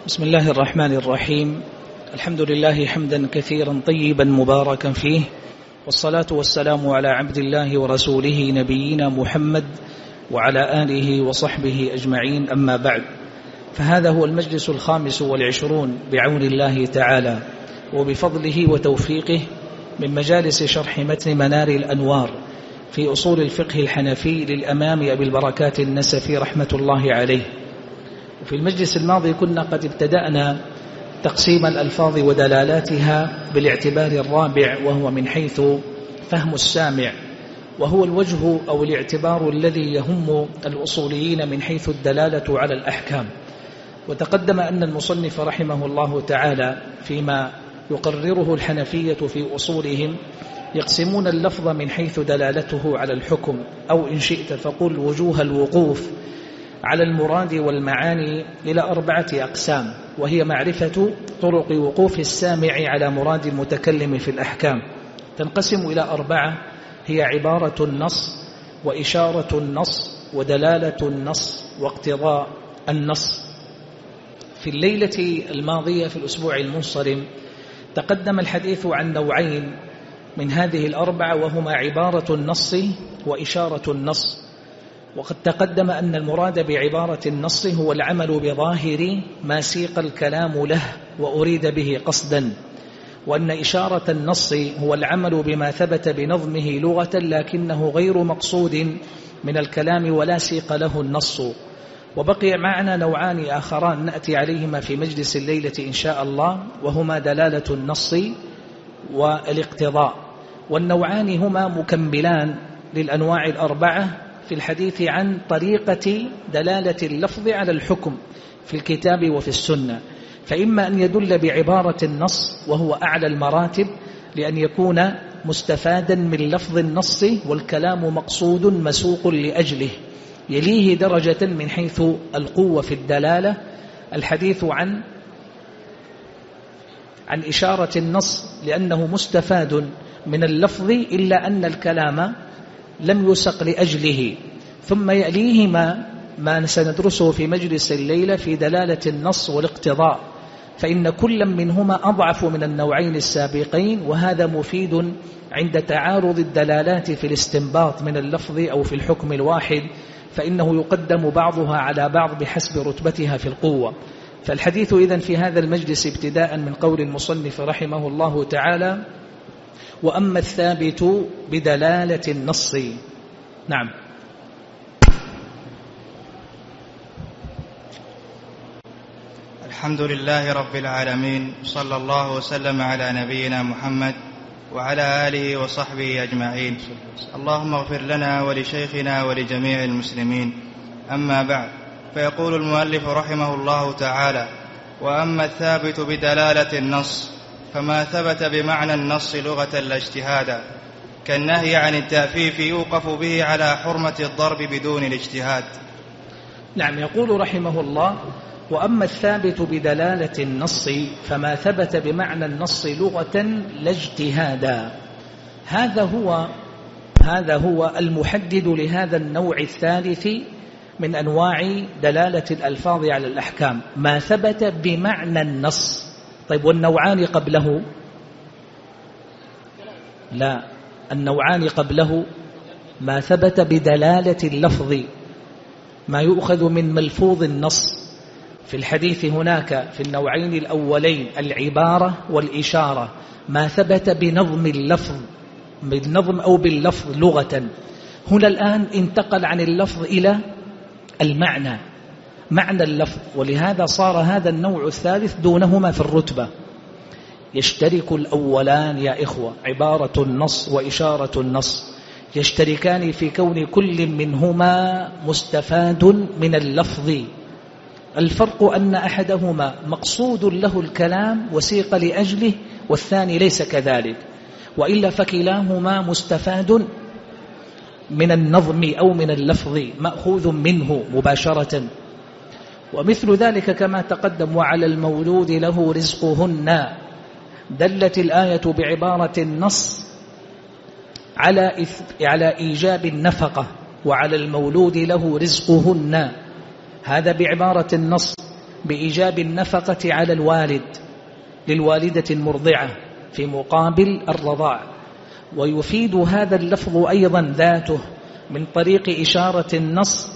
بسم الله الرحمن الرحيم. الحمد لله حمدا كثيرا طيبا مباركا فيه، والصلاة والسلام على عبد الله ورسوله نبينا محمد وعلى آله وصحبه أجمعين، أما بعد، فهذا هو المجلس 25 بعون الله تعالى وبفضله وتوفيقه من مجالس شرح متن منار الأنوار في أصول الفقه الحنفي للأمام أبي البركات النسفي رحمة الله عليه. وفي المجلس الماضي كنا قد ابتدأنا تقسيم الألفاظ ودلالاتها بالاعتبار الرابع، وهو من حيث فهم السامع، وهو الوجه أو الاعتبار الذي يهم الأصوليين من حيث الدلالة على الأحكام. وتقدم أن المصنف رحمه الله تعالى فيما يقرره الحنفية في أصولهم يقسمون اللفظ من حيث دلالته على الحكم، أو إن شئت فقل وجوه الوقوف على المراد والمعاني إلى 4 أقسام، وهي معرفة طرق وقوف السامع على مراد المتكلم في الأحكام. تنقسم إلى 4، هي عبارة النص، وإشارة النص، ودلالة النص، واقتضاء النص. في الليلة الماضية في الأسبوع المنصرم تقدم الحديث عن نوعين من هذه ال4، وهما عبارة النص وإشارة النص. وقد تقدم أن المراد بعبارة النص هو العمل بظاهر ما سيق الكلام له وأريد به قصدا، وأن إشارة النص هو العمل بما ثبت بنظمه لغة لكنه غير مقصود من الكلام ولا سيق له النص. وبقي معنا نوعان آخران نأتي عليهما في مجلس الليلة إن شاء الله، وهما دلالة النص والاقتضاء. والنوعان هما مكملان للأنواع ال4 في الحديث عن طريقة دلالة اللفظ على الحكم في الكتاب وفي السنة. فإما أن يدل بعبارة النص وهو أعلى المراتب، لأن يكون مستفادا من لفظ النص والكلام مقصود مسوق لأجله. يليه درجة من حيث القوة في الدلالة الحديث عن إشارة النص، لأنه مستفاد من اللفظ إلا أن الكلام لم يسق لأجله. ثم يليه ما سندرسه في مجلس الليلة في دلالة النص والاقتضاء، فإن كل منهما أضعف من النوعين السابقين، وهذا مفيد عند تعارض الدلالات في الاستنباط من اللفظ أو في الحكم الواحد، فإنه يقدم بعضها على بعض بحسب رتبتها في القوة. فالحديث إذن في هذا المجلس ابتداء من قول المصنف رحمه الله تعالى: وأما الثابت بدلالة النص. نعم. الحمد لله رب العالمين، صلى الله وسلم على نبينا محمد وعلى آله وصحبه أجمعين. اللهم اغفر لنا ولشيخنا ولجميع المسلمين. أما بعد، فيقول المؤلف رحمه الله تعالى: وأما الثابت بدلالة النص فما ثبت بمعنى النص لغة لا اجتهادا، كالنهي عن التأفيف يوقف به على حرمة الضرب بدون الاجتهاد. نعم. يقول رحمه الله: وأما الثابت بدلالة النص فما ثبت بمعنى النص لغة لا اجتهادا. هذا هو المحدد لهذا النوع الثالث من أنواع دلالة الألفاظ على الأحكام، ما ثبت بمعنى النص. طيب، والنوعان قبله؟ لا، النوعان قبله ما ثبت بدلالة اللفظ، ما يؤخذ من ملفوظ النص. في الحديث هناك في النوعين الأولين العبارة والإشارة، ما ثبت بنظم اللفظ، بالنظم أو باللفظ لغة. هنا الآن انتقل عن اللفظ إلى المعنى، معنى اللفظ، ولهذا صار هذا النوع الثالث دونهما في الرتبة. يشترك الأولان يا إخوة، عبارة النص وإشارة النص، يشتركان في كون كل منهما مستفاد من اللفظ. الفرق أن أحدهما مقصود له الكلام وسيق لأجله، والثاني ليس كذلك، وإلا فكلاهما مستفاد من النظم أو من اللفظ، مأخوذ منه مباشرة. ومثل ذلك كما تقدم: وعلى المولود له رزقهن، دلت الآية بعبارة النص على إيجاب النفقة، وعلى المولود له رزقهن، هذا بعبارة النص. بإيجاب النفقة على الوالد للوالدة المرضعة في مقابل الرضاع. ويفيد هذا اللفظ أيضا ذاته من طريق إشارة النص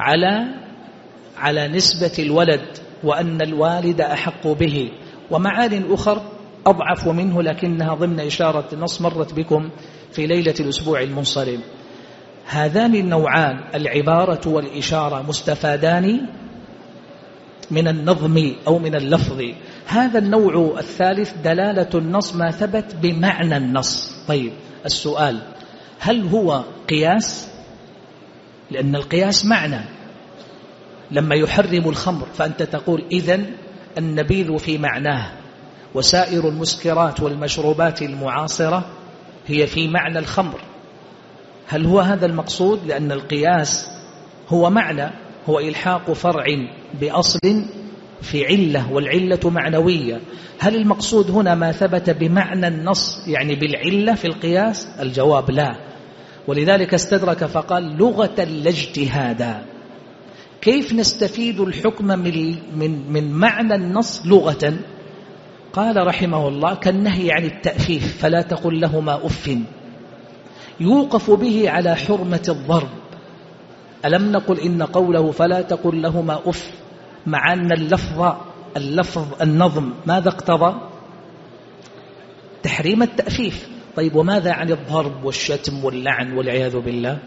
على نسبة الولد وأن الوالد أحق به، ومعان أخر أضعف منه لكنها ضمن إشارة النص مرت بكم في ليلة الأسبوع المنصرم. هذان النوعان العبارة والإشارة مستفادان من النظم أو من اللفظ. هذا النوع الثالث دلالة النص ما ثبت بمعنى النص. طيب السؤال، هل هو قياس؟ لأن القياس معنى. لما يحرم الخمر فأنت تقول إذن النبيذ في معناه، وسائر المسكرات والمشروبات المعاصرة هي في معنى الخمر. هل هو هذا المقصود؟ لأن القياس هو معنى، هو إلحاق فرع بأصل في علة، والعلة معنوية. هل المقصود هنا ما ثبت بمعنى النص يعني بالعلة في القياس؟ الجواب لا. ولذلك استدرك فقال لغة لا اجتهادا. كيف نستفيد الحكم من معنى النص لغة؟ قال رحمه الله كالنهي عن التأفيف فلا تقل لهما أف، يوقف به على حرمة الضرب. ألم نقل إن قوله فلا تقل لهما أف مع أن اللفظ النظم ماذا اقتضى؟ تحريم التأفيف. طيب وماذا عن الضرب والشتم واللعن والعياذ بالله؟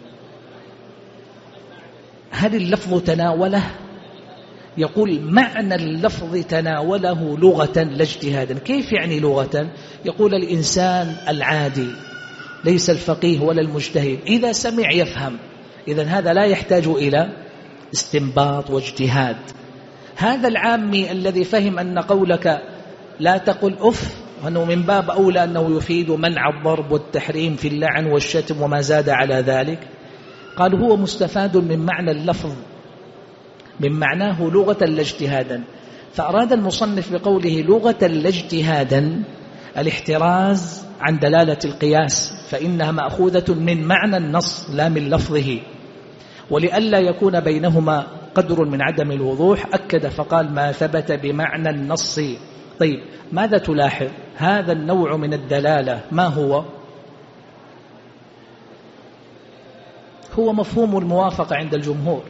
هل اللفظ تناوله؟ يقول معنى اللفظ تناوله لغة لا اجتهادا. كيف يعني لغة؟ يقول الإنسان العادي ليس الفقيه ولا المجتهد إذا سمع يفهم، إذن هذا لا يحتاج إلى استنباط واجتهاد. هذا العامي الذي فهم أن قولك لا تقل أف أنه من باب أولى أنه يفيد منع الضرب والتحريم في اللعن والشتم وما زاد على ذلك، قال هو مستفاد من معنى اللفظ من معناه لغة لا اجتهادا. فأراد المصنف بقوله لغة لا اجتهادا الاحتراز عن دلالة القياس، فإنها مأخوذة من معنى النص لا من لفظه، ولئلا يكون بينهما قدر من عدم الوضوح أكد فقال ما ثبت بمعنى النص. طيب ماذا تلاحظ؟ هذا النوع من الدلالة ما هو؟ هو مفهوم الموافقة عند الجمهور.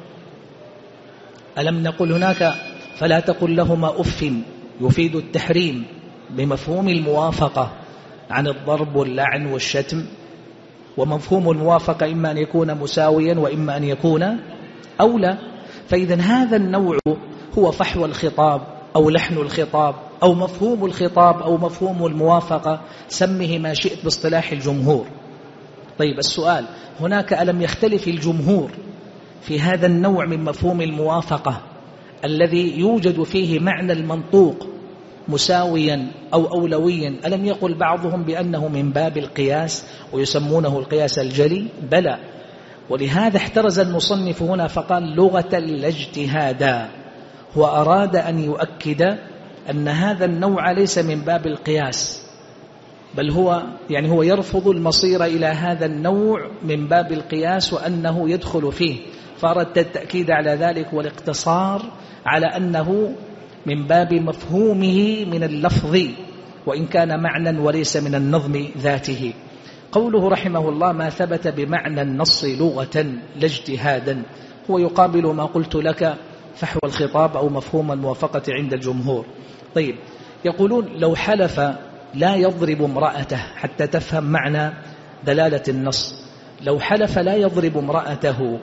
ألم نقل هناك فلا تقل لهما أف يفيد التحريم بمفهوم الموافقة عن الضرب واللعن والشتم، ومفهوم الموافقة إما أن يكون مساويا وإما أن يكون أولى. فإذا هذا النوع هو فحوى الخطاب أو لحن الخطاب أو مفهوم الخطاب أو مفهوم الموافقة، سمه ما شئت باصطلاح الجمهور. طيب السؤال هناك ألم يختلف الجمهور في هذا النوع من مفهوم الموافقة الذي يوجد فيه معنى المنطوق مساويا أو أولويا؟ ألم يقل بعضهم بأنه من باب القياس ويسمونه القياس الجلي؟ بلى. ولهذا احترز المصنف هنا فقال لغة لا اجتهادا، وأراد أن يؤكد أن هذا النوع ليس من باب القياس، بل هو يرفض المصير إلى هذا النوع من باب القياس وأنه يدخل فيه، فأردت التأكيد على ذلك والاقتصار على أنه من باب مفهومه من اللفظ وإن كان معنى وليس من النظم ذاته. قوله رحمه الله ما ثبت بمعنى النص لغة لا اجتهادا هو يقابل ما قلت لك فحوى الخطاب أو مفهوم الموافقة عند الجمهور. طيب يقولون لو حلف لا يضرب امرأته، حتى تفهم معنى دلالة النص، لو حلف لا يضرب امرأته،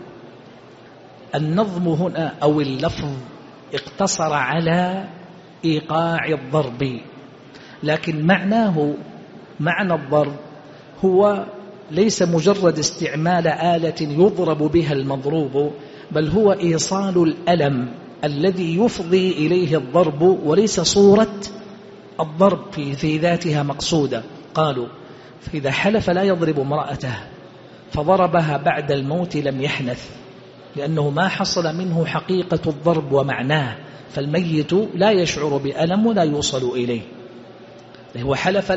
النظم هنا أو اللفظ اقتصر على إيقاع الضرب، لكن معنى الضرب هو ليس مجرد استعمال آلة يضرب بها المضروب، بل هو إيصال الألم الذي يفضي إليه الضرب، وليس صورة الضرب في ذاتها مقصودة. قالوا فإذا حلف لا يضرب امرأته فضربها بعد الموت لم يحنث، لأنه ما حصل منه حقيقة الضرب ومعناه، فالميت لا يشعر بألم ولا يوصل إليه. هو حلف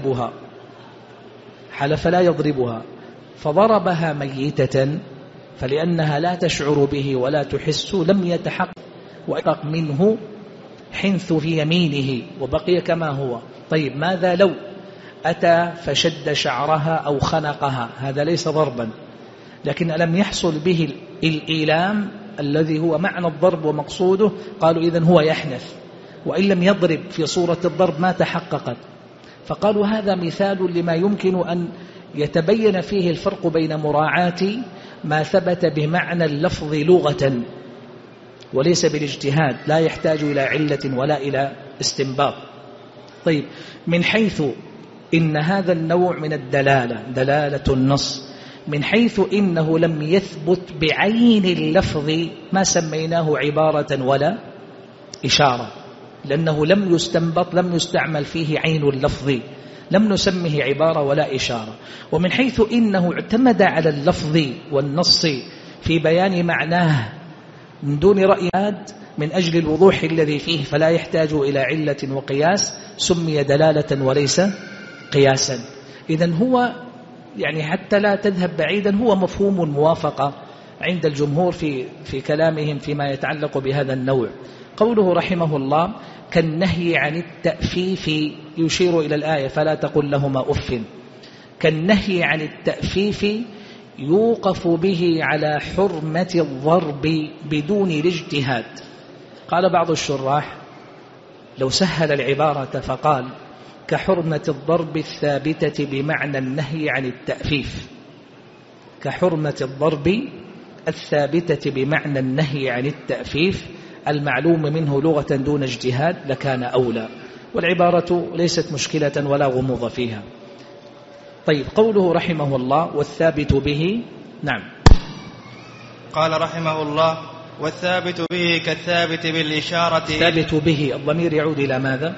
لا يضربها فضربها ميتة، فلأنها لا تشعر به ولا تحس لم يتحقق منه حنث في يمينه وبقي كما هو. طيب ماذا لو أتى فشد شعرها أو خنقها؟ هذا ليس ضربا، لكن لم يحصل به الإيلام الذي هو معنى الضرب ومقصوده، قالوا إذن هو يحنث، وإن لم يضرب في صورة الضرب ما تحققت. فقالوا هذا مثال لما يمكن أن يتبين فيه الفرق بين مراعاة ما ثبت بمعنى اللفظ لغة وليس بالاجتهاد، لا يحتاج إلى علة ولا إلى استنباط. طيب من حيث إن هذا النوع من الدلالة دلالة النص، من حيث إنه لم يثبت بعين اللفظ ما سميناه عبارة ولا إشارة، لأنه لم يستنبط، لم يستعمل فيه عين اللفظ، لم نسمه عبارة ولا إشارة. ومن حيث إنه اعتمد على اللفظ والنص في بيان معناه من دون رأيات من أجل الوضوح الذي فيه، فلا يحتاج إلى علة وقياس، سمي دلالة وليس قياسا. إذن هو يعني حتى لا تذهب بعيدا هو مفهوم موافقة عند الجمهور في كلامهم فيما يتعلق بهذا النوع. قوله رحمه الله كالنهي عن التأفيف، يشير إلى الآية فلا تقل لهما أف. كالنهي عن التأفيف يوقف به على حرمة الضرب بدون الاجتهاد. قال بعض الشراح لو سهل العبارة فقال كحرمة الضرب الثابتة بمعنى النهي عن التأفيف، كحرمة الضرب الثابتة بمعنى النهي عن التأفيف المعلوم منه لغة دون اجتهاد لكان أولى، والعبارة ليست مشكلة ولا غموض فيها. طيب قوله رحمه الله والثابت به، نعم. قال رحمه الله والثابت به كالثابت بالإشارة. الثابت به الضمير يعود إلى ماذا؟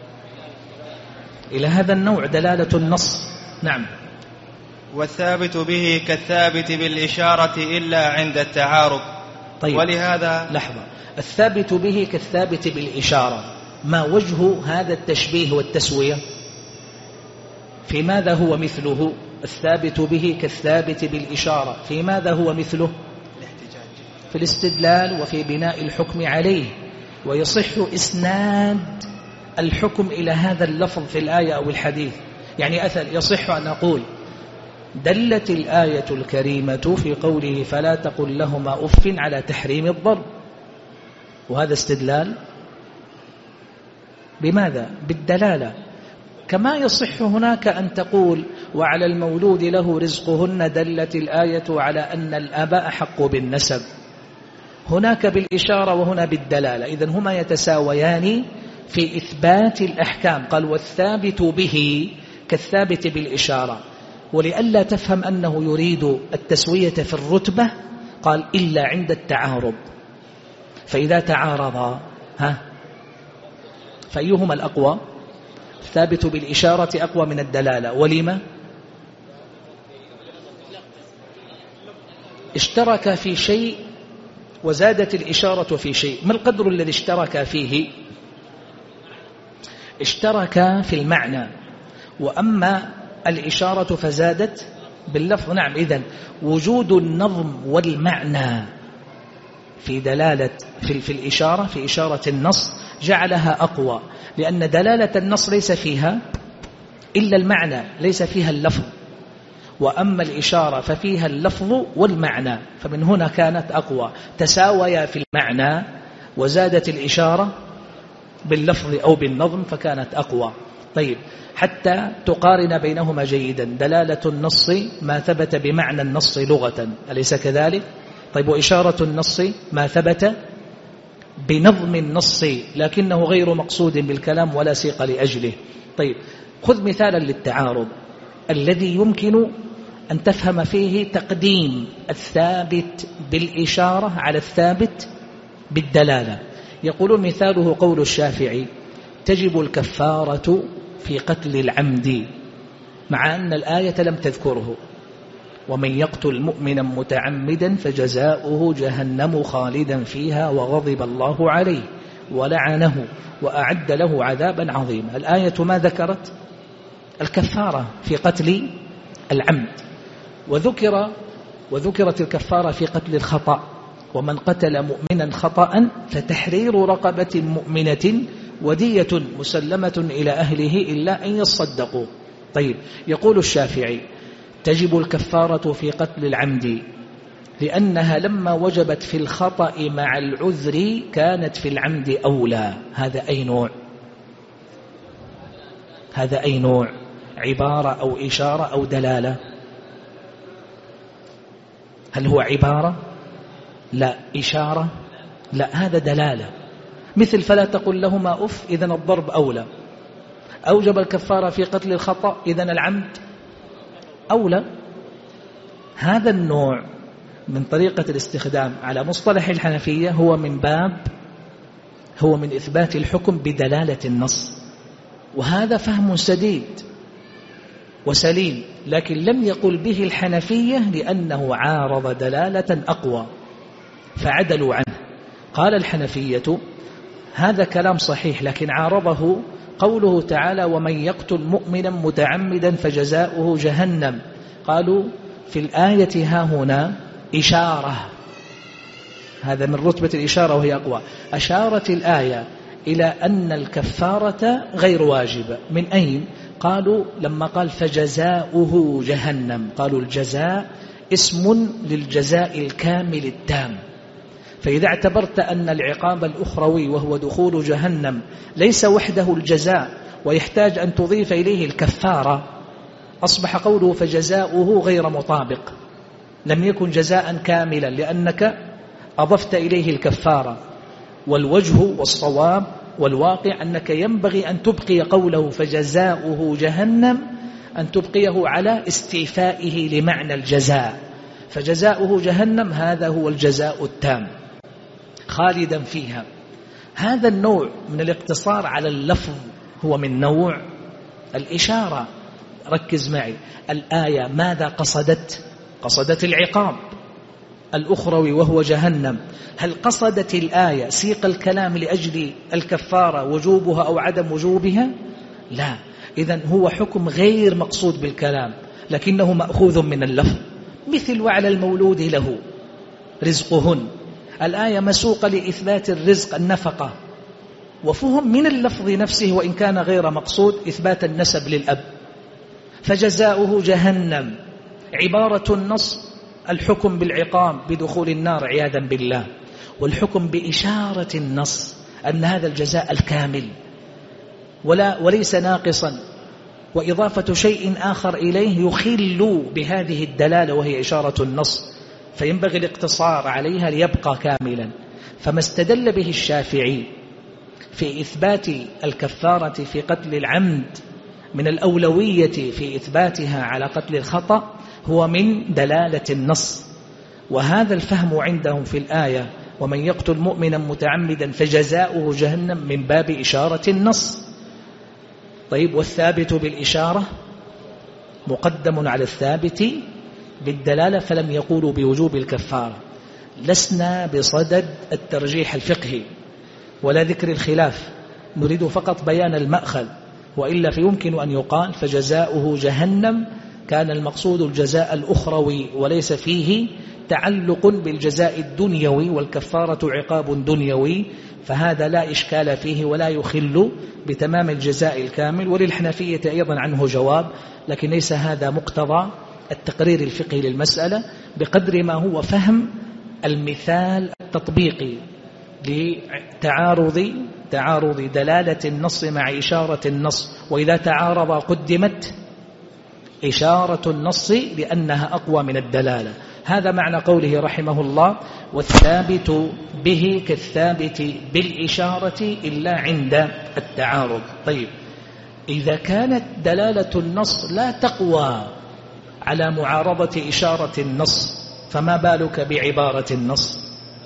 إلى هذا النوع دلالة النص. نعم. والثابت به كالثابت بالإشارة إلا عند التعارض. طيب ولهذا لحظة، الثابت به كالثابت بالإشارة، ما وجه هذا التشبيه والتسوية؟ في ماذا هو مثله؟ الثابت به كالثابت بالإشارة في ماذا هو مثله؟ في الاستدلال وفي بناء الحكم عليه، ويصح إسناد الحكم إلى هذا اللفظ في الآية أو الحديث. يعني يصح أن أقول دلت الآية الكريمة في قوله فلا تقل لهما أف على تحريم الضرب، وهذا استدلال بماذا؟ بالدلالة. كما يصح هناك أن تقول وعلى المولود له رزقهن دلت الآية على أن الآباء حق بالنسب، هناك بالإشارة وهنا بالدلالة، إذن هما يتساويان في إثبات الأحكام. قال والثابت به كالثابت بالإشارة، ولئلا تفهم أنه يريد التسوية في الرتبة قال إلا عند التعارض، فإذا تعارضا فأيهما الأقوى؟ الثابت بالإشارة أقوى من الدلالة. ولما؟ اشترك في شيء وزادت الإشارة في شيء. ما القدر الذي اشترك فيه؟ اشترك في المعنى، وأما الإشارة فزادت باللفظ. نعم، إذن وجود النظم والمعنى في دلالة في الإشارة، في إشارة النص جعلها أقوى، لأن دلالة النص ليس فيها إلا المعنى، ليس فيها اللفظ، وأما الإشارة ففيها اللفظ والمعنى، فمن هنا كانت أقوى، تساويا في المعنى وزادت الإشارة باللفظ أو بالنظم فكانت أقوى. طيب حتى تقارن بينهما جيدا، دلالة النص ما ثبت بمعنى النص لغة، أليس كذلك؟ طيب وإشارة النص ما ثبت بنظم النص لكنه غير مقصود بالكلام ولا سيق لأجله. طيب خذ مثالا للتعارض الذي يمكن أن تفهم فيه تقديم الثابت بالإشارة على الثابت بالدلالة. يقولون مثاله قول الشافعي تجب الكفارة في قتل العمد، مع أن الآية لم تذكره، ومن يقتل مؤمنا متعمدا فجزاؤه جهنم خالدا فيها وغضب الله عليه ولعنه وأعد له عذابا عظيما. الآية ما ذكرت؟ الكفارة في قتل العمد، وذكرت الكفارة في قتل الخطأ، ومن قتل مؤمنا خطأ فتحرير رقبة مؤمنة ودية مسلمة إلى أهله إلا أن يصدقوا. طيب، يقول الشافعي تجب الكفارة في قتل العمد لأنها لما وجبت في الخطأ مع العذر كانت في العمد أولى. هذا أي نوع؟ هذا أي نوع؟ عبارة أو إشارة أو دلالة؟ هل هو عبارة؟ لا. إشارة؟ لا، هذا دلالة. مثل فلا تقل لهما أف إذن الضرب أولى. أوجب الكفارة في قتل الخطأ إذن العمد أولى. هذا النوع من طريقة الاستخدام على مصطلح الحنفية هو من إثبات الحكم بدلالة النص، وهذا فهم سديد وسليم، لكن لم يقل به الحنفية لأنه عارض دلالة أقوى فعدلوا عنه. قال الحنفية هذا كلام صحيح، لكن عارضه قوله تعالى ومن يقتل مؤمنا متعمدا فجزاؤه جهنم. قالوا في الآية ها هنا إشارة، هذا من رتبة الإشارة وهي أقوى. أشارت الآية إلى أن الكفارة غير واجبة. من أين؟ قالوا لما قال فجزاؤه جهنم، قالوا الجزاء اسم للجزاء الكامل التام، فإذا اعتبرت أن العقاب الأخروي وهو دخول جهنم ليس وحده الجزاء ويحتاج أن تضيف إليه الكفارة، أصبح قوله فجزاؤه غير مطابق، لم يكن جزاء كاملا لأنك أضفت إليه الكفارة. والوجه والصواب والواقع أنك ينبغي أن تبقي قوله فجزاؤه جهنم، أن تبقيه على استيفائه لمعنى الجزاء، فجزاؤه جهنم هذا هو الجزاء التام خالدا فيها. هذا النوع من الاقتصار على اللفظ هو من نوع الإشارة. ركز معي، الآية ماذا قصدت؟ قصدت العقاب الأخروي وهو جهنم. هل قصدت الآية سيق الكلام لأجل الكفارة وجوبها أو عدم وجوبها؟ لا. إذن هو حكم غير مقصود بالكلام لكنه مأخوذ من اللفظ. مثل وعلى المولود له رزقهن، الآية مسوقة لإثبات الرزق النفقة، وفهم من اللفظ نفسه وإن كان غير مقصود إثبات النسب للأب. فجزاؤه جهنم عبارة النص الحكم بالعقاب بدخول النار عياذا بالله، والحكم بإشارة النص أن هذا الجزاء الكامل وليس ناقصا، وإضافة شيء آخر إليه يخل بهذه الدلالة وهي إشارة النص، فينبغي الاقتصار عليها ليبقى كاملا. فما استدل به الشافعي في إثبات الكفارة في قتل العمد من الأولوية في إثباتها على قتل الخطأ هو من دلالة النص، وهذا الفهم عندهم في الآية ومن يقتل مؤمنا متعمدا فجزاؤه جهنم من باب إشارة النص. طيب، والثابت بالإشارة مقدم على الثابت بالدلالة، فلم يقولوا بوجوب الكفارة. لسنا بصدد الترجيح الفقهي ولا ذكر الخلاف، نريد فقط بيان المأخذ، وإلا فيمكن أن يقال فجزاؤه جهنم كان المقصود الجزاء الأخروي وليس فيه تعلق بالجزاء الدنيوي، والكفارة عقاب دنيوي، فهذا لا إشكال فيه ولا يخل بتمام الجزاء الكامل. وللحنفية أيضا عنه جواب، لكن ليس هذا مقتضى التقرير الفقهي للمسألة بقدر ما هو فهم المثال التطبيقي لتعارض دلالة النص مع إشارة النص، وإذا تعارض قدمت إشارة النص لأنها أقوى من الدلالة. هذا معنى قوله رحمه الله والثابت به كالثابت بالإشارة إلا عند التعارض. طيب، إذا كانت دلالة النص لا تقوى على معارضة إشارة النص فما بالك بعبارة النص؟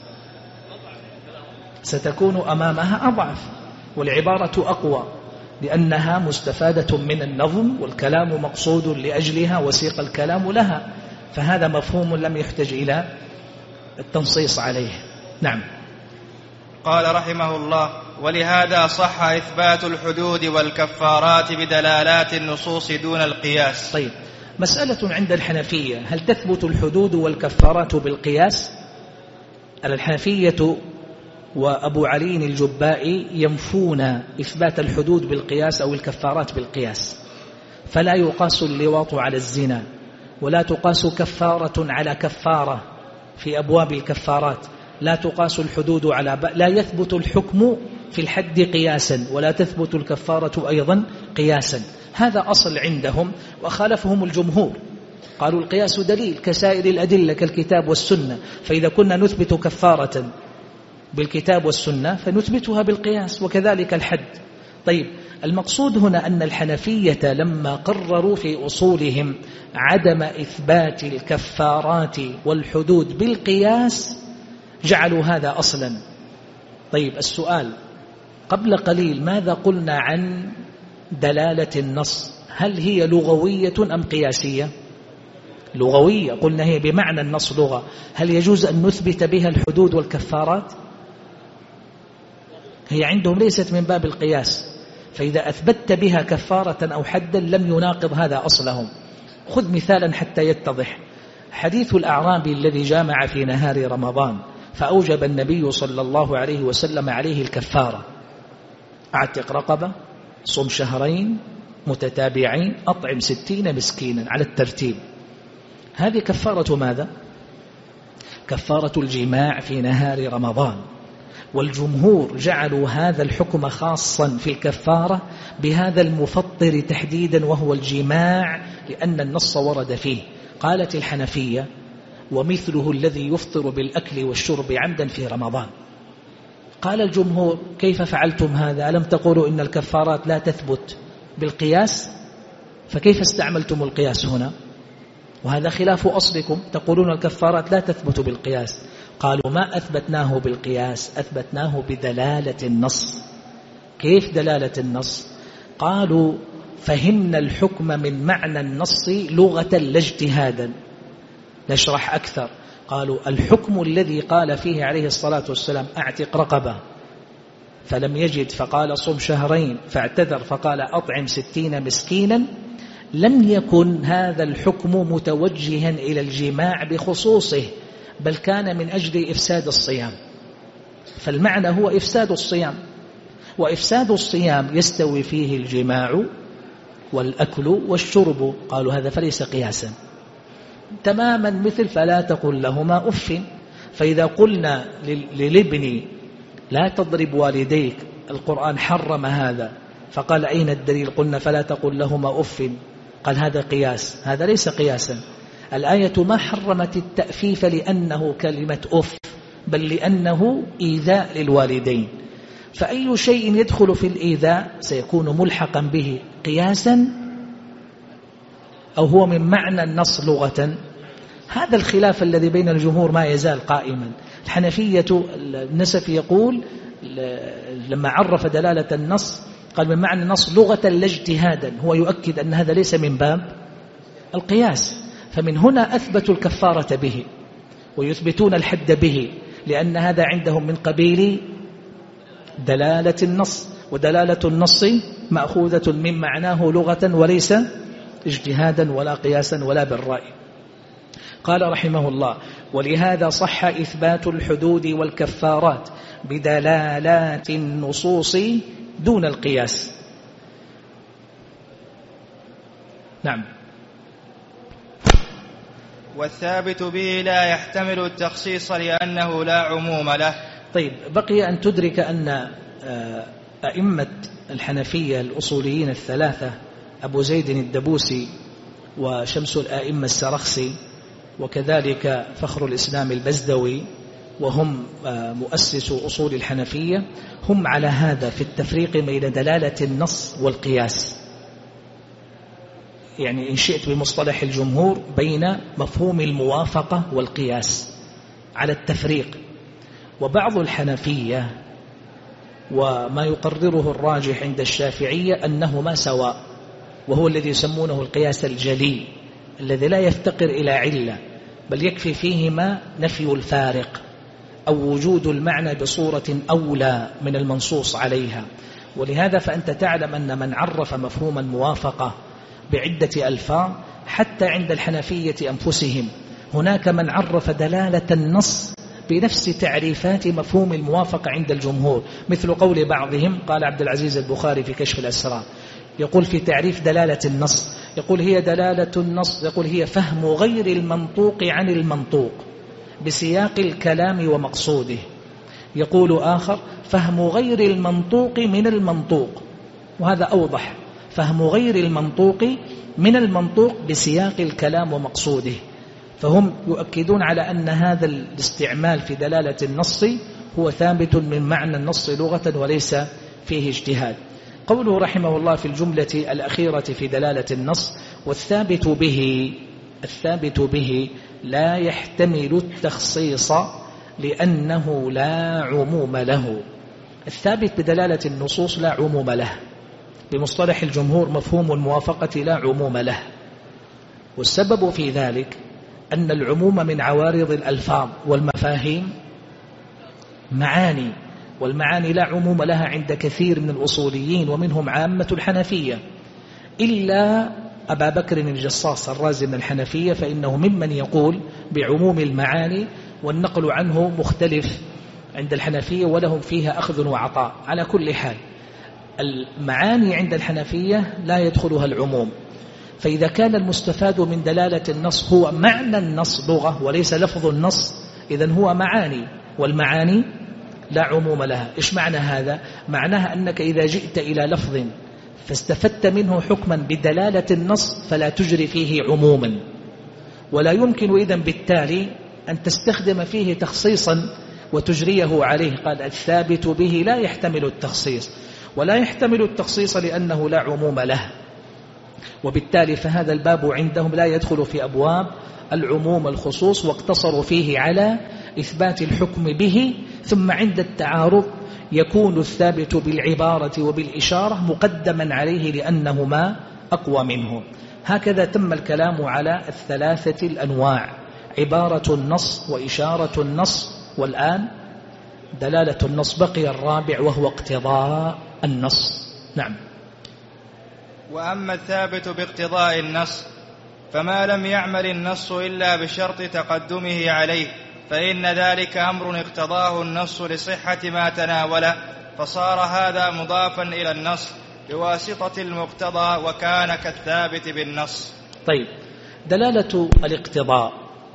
ستكون أمامها أضعف، والعبارة أقوى لأنها مستفادة من النظم والكلام مقصود لأجلها وسيق الكلام لها، فهذا مفهوم لم يحتج إلى التنصيص عليه. نعم. قال رحمه الله ولهذا صح إثبات الحدود والكفارات بدلالات النصوص دون القياس. طيب، مسألة عند الحنفية، هل تثبت الحدود والكفارات بالقياس؟ الحنفية وأبو علي الجبائي ينفون إثبات الحدود بالقياس أو الكفارات بالقياس، فلا يقاس اللواط على الزنا، ولا تقاس كفارة على كفارة في أبواب الكفارات، لا تقاس الحدود على لا يثبت الحكم في الحد قياسا، ولا تثبت الكفارة أيضا قياسا. هذا أصل عندهم، وخالفهم الجمهور، قالوا القياس دليل كسائر الأدلة كالكتاب والسنة، فإذا كنا نثبت كفارة بالكتاب والسنة فنثبتها بالقياس، وكذلك الحد. طيب، المقصود هنا أن الحنفية لما قرروا في أصولهم عدم إثبات الكفارات والحدود بالقياس جعلوا هذا أصلا. طيب، السؤال قبل قليل ماذا قلنا عن دلالة النص؟ هل هي لغوية أم قياسية؟ لغوية، قلنا هي بمعنى النص لغة. هل يجوز أن نثبت بها الحدود والكفارات؟ هي عندهم ليست من باب القياس، فإذا أثبت بها كفارة أو حدا لم يناقض هذا أصلهم. خذ مثالا حتى يتضح. حديث الأعرابي الذي جامع في نهار رمضان فأوجب النبي صلى الله عليه وسلم عليه الكفارة: اعتق رقبة، صم شهرين متتابعين، أطعم 60 مسكينا على الترتيب. هذه كفارة ماذا؟ كفارة الجماع في نهار رمضان. والجمهور جعلوا هذا الحكم خاصا في الكفارة بهذا المفطر تحديدا وهو الجماع، لأن النص ورد فيه. قالت الحنفية: ومثله الذي يفطر بالأكل والشرب عمدا في رمضان. قال الجمهور: كيف فعلتم هذا؟ ألم تقولوا إن الكفارات لا تثبت بالقياس؟ فكيف استعملتم القياس هنا؟ وهذا خلاف أصلكم، تقولون الكفارات لا تثبت بالقياس. قالوا: ما أثبتناه بالقياس، أثبتناه بدلالة النص. كيف دلالة النص؟ قالوا: فهمنا الحكم من معنى النص لغة لا اجتهادا. نشرح أكثر. قالوا: الحكم الذي قال فيه عليه الصلاة والسلام اعتق رقبة فلم يجد فقال صم شهرين، فاعتذر فقال أطعم 60 مسكينا، لم يكن هذا الحكم متوجها إلى الجماع بخصوصه، بل كان من أجل إفساد الصيام. فالمعنى هو إفساد الصيام، وإفساد الصيام يستوي فيه الجماع والأكل والشرب. قالوا: هذا فليس قياسا. تماما مثل فلا تقل لهما أف. فإذا قلنا للابن لا تضرب والديك، القرآن حرم هذا، فقال: أين الدليل؟ قلنا: فلا تقل لهما أف. قال: هذا قياس. هذا ليس قياسا. الآية ما حرمت التأفيف لأنه كلمة أف، بل لأنه إيذاء للوالدين. فأي شيء يدخل في الإيذاء سيكون ملحقا به قياسا أو هو من معنى النص لغة. هذا الخلاف الذي بين الجمهور ما يزال قائما. الحنفية النسفي يقول لما عرف دلالة النص قال من معنى النص لغة لا اجتهادا، هو يؤكد أن هذا ليس من باب القياس. فمن هنا أثبتوا الكفارة به ويثبتون الحد به، لأن هذا عندهم من قبيل دلالة النص، ودلالة النص مأخوذة من معناه لغة وليس اجتهادا ولا قياسا ولا بالرأي. قال رحمه الله: ولهذا صح إثبات الحدود والكفارات بدلالات النصوص دون القياس. نعم. والثابت به لا يحتمل التخصيص لأنه لا عموم له. طيب، بقي أن تدرك أن أئمة الحنفية الأصوليين الثلاثة أبو زيد الدبوسي وشمس الآئمة السرخسي وكذلك فخر الإسلام البزدوي، وهم مؤسس أصول الحنفية، هم على هذا في التفريق بين دلالة النص والقياس، يعني إن شئت بمصطلح الجمهور بين مفهوم الموافقة والقياس، على التفريق. وبعض الحنفية وما يقرره الراجح عند الشافعية أنهما سواء، وهو الذي يسمونه القياس الجلي الذي لا يفتقر إلى علة، بل يكفي فيهما نفي الفارق أو وجود المعنى بصورة أولى من المنصوص عليها. ولهذا فأنت تعلم أن من عرف مفهوم الموافقة بعدة ألفاظ حتى عند الحنفية أنفسهم، هناك من عرف دلالة النص بنفس تعريفات مفهوم الموافقة عند الجمهور، مثل قول بعضهم، قال عبد العزيز البخاري في كشف الأسرار، يقول في تعريف دلالة النص، يقول هي دلالة النص، يقول هي فهم غير المنطوق عن المنطوق بسياق الكلام ومقصوده. يقول آخر فهم غير المنطوق من المنطوق، وهذا أوضح، فهم غير المنطوق من المنطوق بسياق الكلام ومقصوده. فهم يؤكدون على أن هذا الاستعمال في دلالة النص هو ثابت من معنى النص لغة وليس فيه اجتهاد. قوله رحمه الله في الجملة الأخيرة في دلالة النص: والثابت به لا يحتمل التخصيص لأنه لا عموم له. الثابت بدلالة النصوص لا عموم له، بمصطلح الجمهور مفهوم الموافقة لا عموم له، والسبب في ذلك أن العموم من عوارض الألفاظ والمفاهيم معاني، والمعاني لا عموم لها عند كثير من الأصوليين ومنهم عامة الحنفية، إلا أبا بكر الجصاص الرازي من الحنفية، فإنه ممن يقول بعموم المعاني، والنقل عنه مختلف عند الحنفية ولهم فيها أخذ وعطاء. على كل حال المعاني عند الحنفية لا يدخلها العموم، فإذا كان المستفاد من دلالة النص هو معنى النص لغة وليس لفظ النص، إذن هو معاني، والمعاني لا عموم لها. إيش معنى هذا؟ معناها أنك إذا جئت إلى لفظ فاستفدت منه حكما بدلالة النص فلا تجري فيه عموما، ولا يمكن إذن بالتالي أن تستخدم فيه تخصيصا وتجريه عليه. قال الثابت به لا يحتمل التخصيص، ولا يحتمل التخصيص لأنه لا عموم له، وبالتالي فهذا الباب عندهم لا يدخل في أبواب العموم الخصوص، واقتصروا فيه على إثبات الحكم به، ثم عند التعارض يكون الثابت بالعبارة وبالإشارة مقدما عليه لأنهما أقوى منه. هكذا تم الكلام على الثلاثة الأنواع: عبارة النص وإشارة النص، والآن دلالة النص. بقي الرابع وهو اقتضاء النص. نعم. وأما الثابت باقتضاء النص فما لم يعمل النص إلا بشرط تقدمه عليه، فإن ذلك أمر اقتضاه النص لصحة ما تناوله، فصار هذا مضافا إلى النص بواسطة المقتضى، وكان كالثابت بالنص. طيب، دلالة الاقتضاء،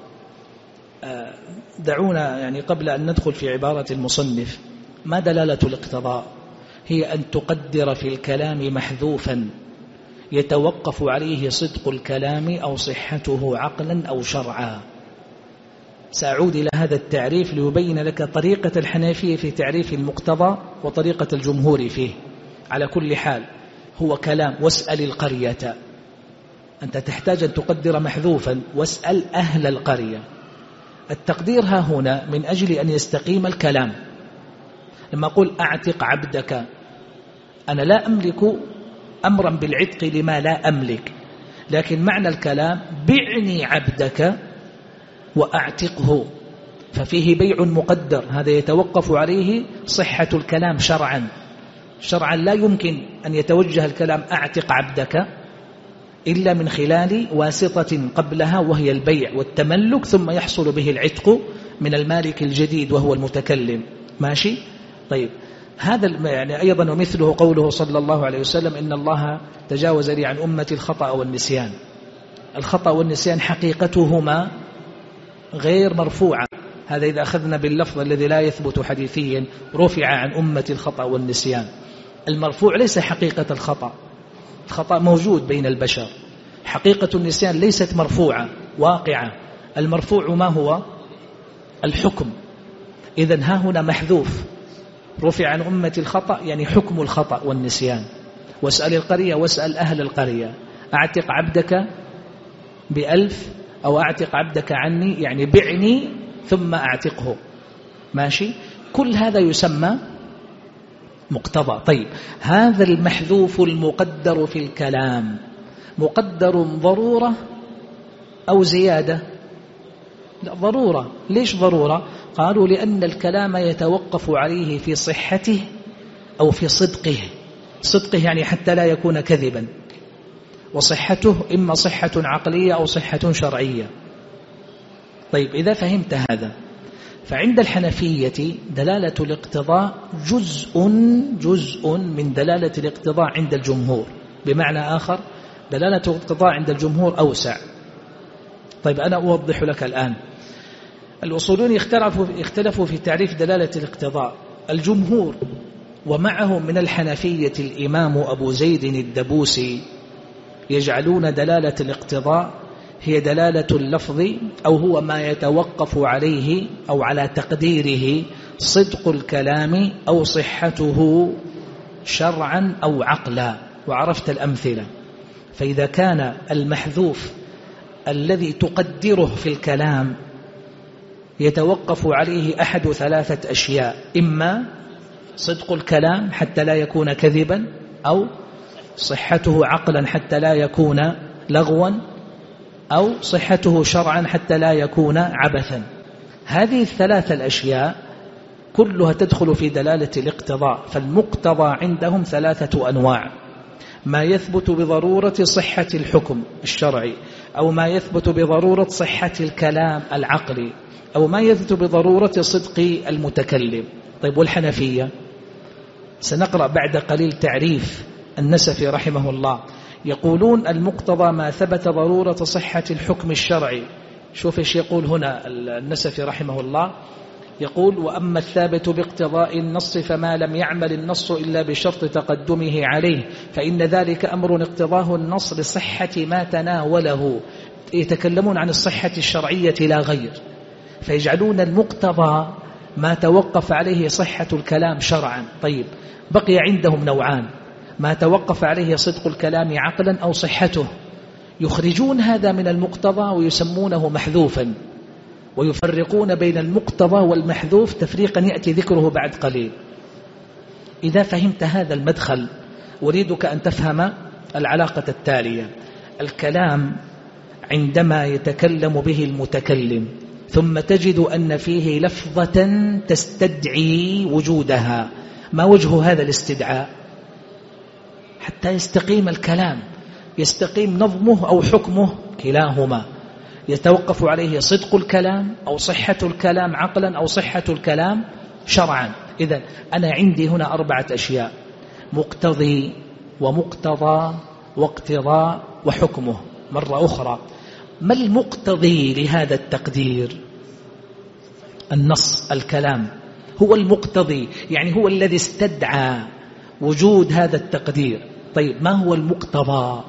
دعونا يعني قبل أن ندخل في عبارة المصنف، ما دلالة الاقتضاء؟ هي أن تقدر في الكلام محذوفا يتوقف عليه صدق الكلام أو صحته عقلا أو شرعا. سأعود إلى هذا التعريف ليبين لك طريقة الحنفية في تعريف المقتضى وطريقة الجمهور فيه. على كل حال هو كلام. واسأل القرية، أنت تحتاج أن تقدر محذوفا، واسأل أهل القرية. التقدير ها هنا من أجل أن يستقيم الكلام. لما أقول أعتق عبدك، أنا لا أملك أمرا بالعتق لما لا أملك، لكن معنى الكلام بعني عبدك وأعتقه، ففيه بيع مقدر، هذا يتوقف عليه صحة الكلام شرعا. شرعا لا يمكن أن يتوجه الكلام أعتق عبدك إلا من خلال واسطة قبلها وهي البيع والتملك، ثم يحصل به العتق من المالك الجديد وهو المتكلم. ماشي؟ طيب، هذا يعني أيضا ومثله قوله صلى الله عليه وسلم: إن الله تجاوز لي عن أمتي الخطأ والنسيان. الخطأ والنسيان حقيقتهما غير مرفوعة، هذا إذا أخذنا باللفظ الذي لا يثبت حديثيا: رفع عن أمتي الخطأ والنسيان. المرفوع ليس حقيقة الخطأ، الخطأ موجود بين البشر، حقيقة النسيان ليست مرفوعة واقعة. المرفوع ما هو؟ الحكم. إذن ها هنا محذوف، رفع عن أمتي الخطأ يعني حكم الخطأ والنسيان. واسأل القرية، واسأل أهل القرية. أعتق عبدك ب1000 أو أعتق عبدك عني، يعني بعني ثم أعتقه. ماشي؟ كل هذا يسمى مقتضى. طيب، هذا المحذوف المقدر في الكلام مقدر ضرورة أو زيادة؟ لا، ضرورة. ليش ضرورة؟ قالوا لأن الكلام يتوقف عليه في صحته أو في صدقه. صدقه يعني حتى لا يكون كذبا، وصحته إما صحة عقلية أو صحة شرعية. طيب، إذا فهمت هذا فعند الحنفية دلالة الاقتضاء جزء من دلالة الاقتضاء عند الجمهور. بمعنى آخر دلالة الاقتضاء عند الجمهور أوسع. طيب أنا أوضح لك الآن. الأصوليون اختلفوا في تعريف دلالة الاقتضاء. الجمهور ومعهم من الحنفية الإمام أبو زيد الدبوسي يجعلون دلالة الاقتضاء هي دلالة اللفظ، أو هو ما يتوقف عليه أو على تقديره صدق الكلام أو صحته شرعا أو عقلا. وعرفت الأمثلة. فإذا كان المحذوف الذي تقدره في الكلام يتوقف عليه أحد ثلاثة أشياء: إما صدق الكلام حتى لا يكون كذبا، أو صحته عقلا حتى لا يكون لغوا، أو صحته شرعا حتى لا يكون عبثا. هذه الثلاثة الأشياء كلها تدخل في دلالة الاقتضاء. فالمقتضى عندهم ثلاثة أنواع: ما يثبت بضرورة صحة الحكم الشرعي، أو ما يثبت بضرورة صحة الكلام العقلي، أو ما يثبت بضرورة صدق المتكلم. طيب والحنفية؟ سنقرأ بعد قليل تعريف النسفي رحمه الله. يقولون المقتضى ما ثبت ضرورة صحة الحكم الشرعي. شوف ايش يقول هنا النسفي رحمه الله. يقول: وأما الثابت باقتضاء النص فما لم يعمل النص إلا بشرط تقدمه عليه، فإن ذلك أمر اقتضاه النص لصحة ما تناوله. يتكلمون عن الصحة الشرعية لا غير، فيجعلون المقتضى ما توقف عليه صحة الكلام شرعا. طيب بقي عندهم نوعان: ما توقف عليه صدق الكلام عقلا أو صحته. يخرجون هذا من المقتضى ويسمونه محذوفا، ويفرقون بين المقتضى والمحذوف تفريقا يأتي ذكره بعد قليل. إذا فهمت هذا المدخل أريدك أن تفهم العلاقة التالية: الكلام عندما يتكلم به المتكلم ثم تجد أن فيه لفظة تستدعي وجودها، ما وجه هذا الاستدعاء؟ حتى يستقيم الكلام، يستقيم نظمه أو حكمه، كلاهما يتوقف عليه صدق الكلام أو صحة الكلام عقلا أو صحة الكلام شرعا. إذن أنا عندي هنا 4 أشياء: مقتضي ومقتضى واقتضاء وحكمه. مرة أخرى، ما المقتضي لهذا التقدير؟ النص، الكلام هو المقتضي، يعني هو الذي استدعى وجود هذا التقدير. طيب ما هو المقتضى؟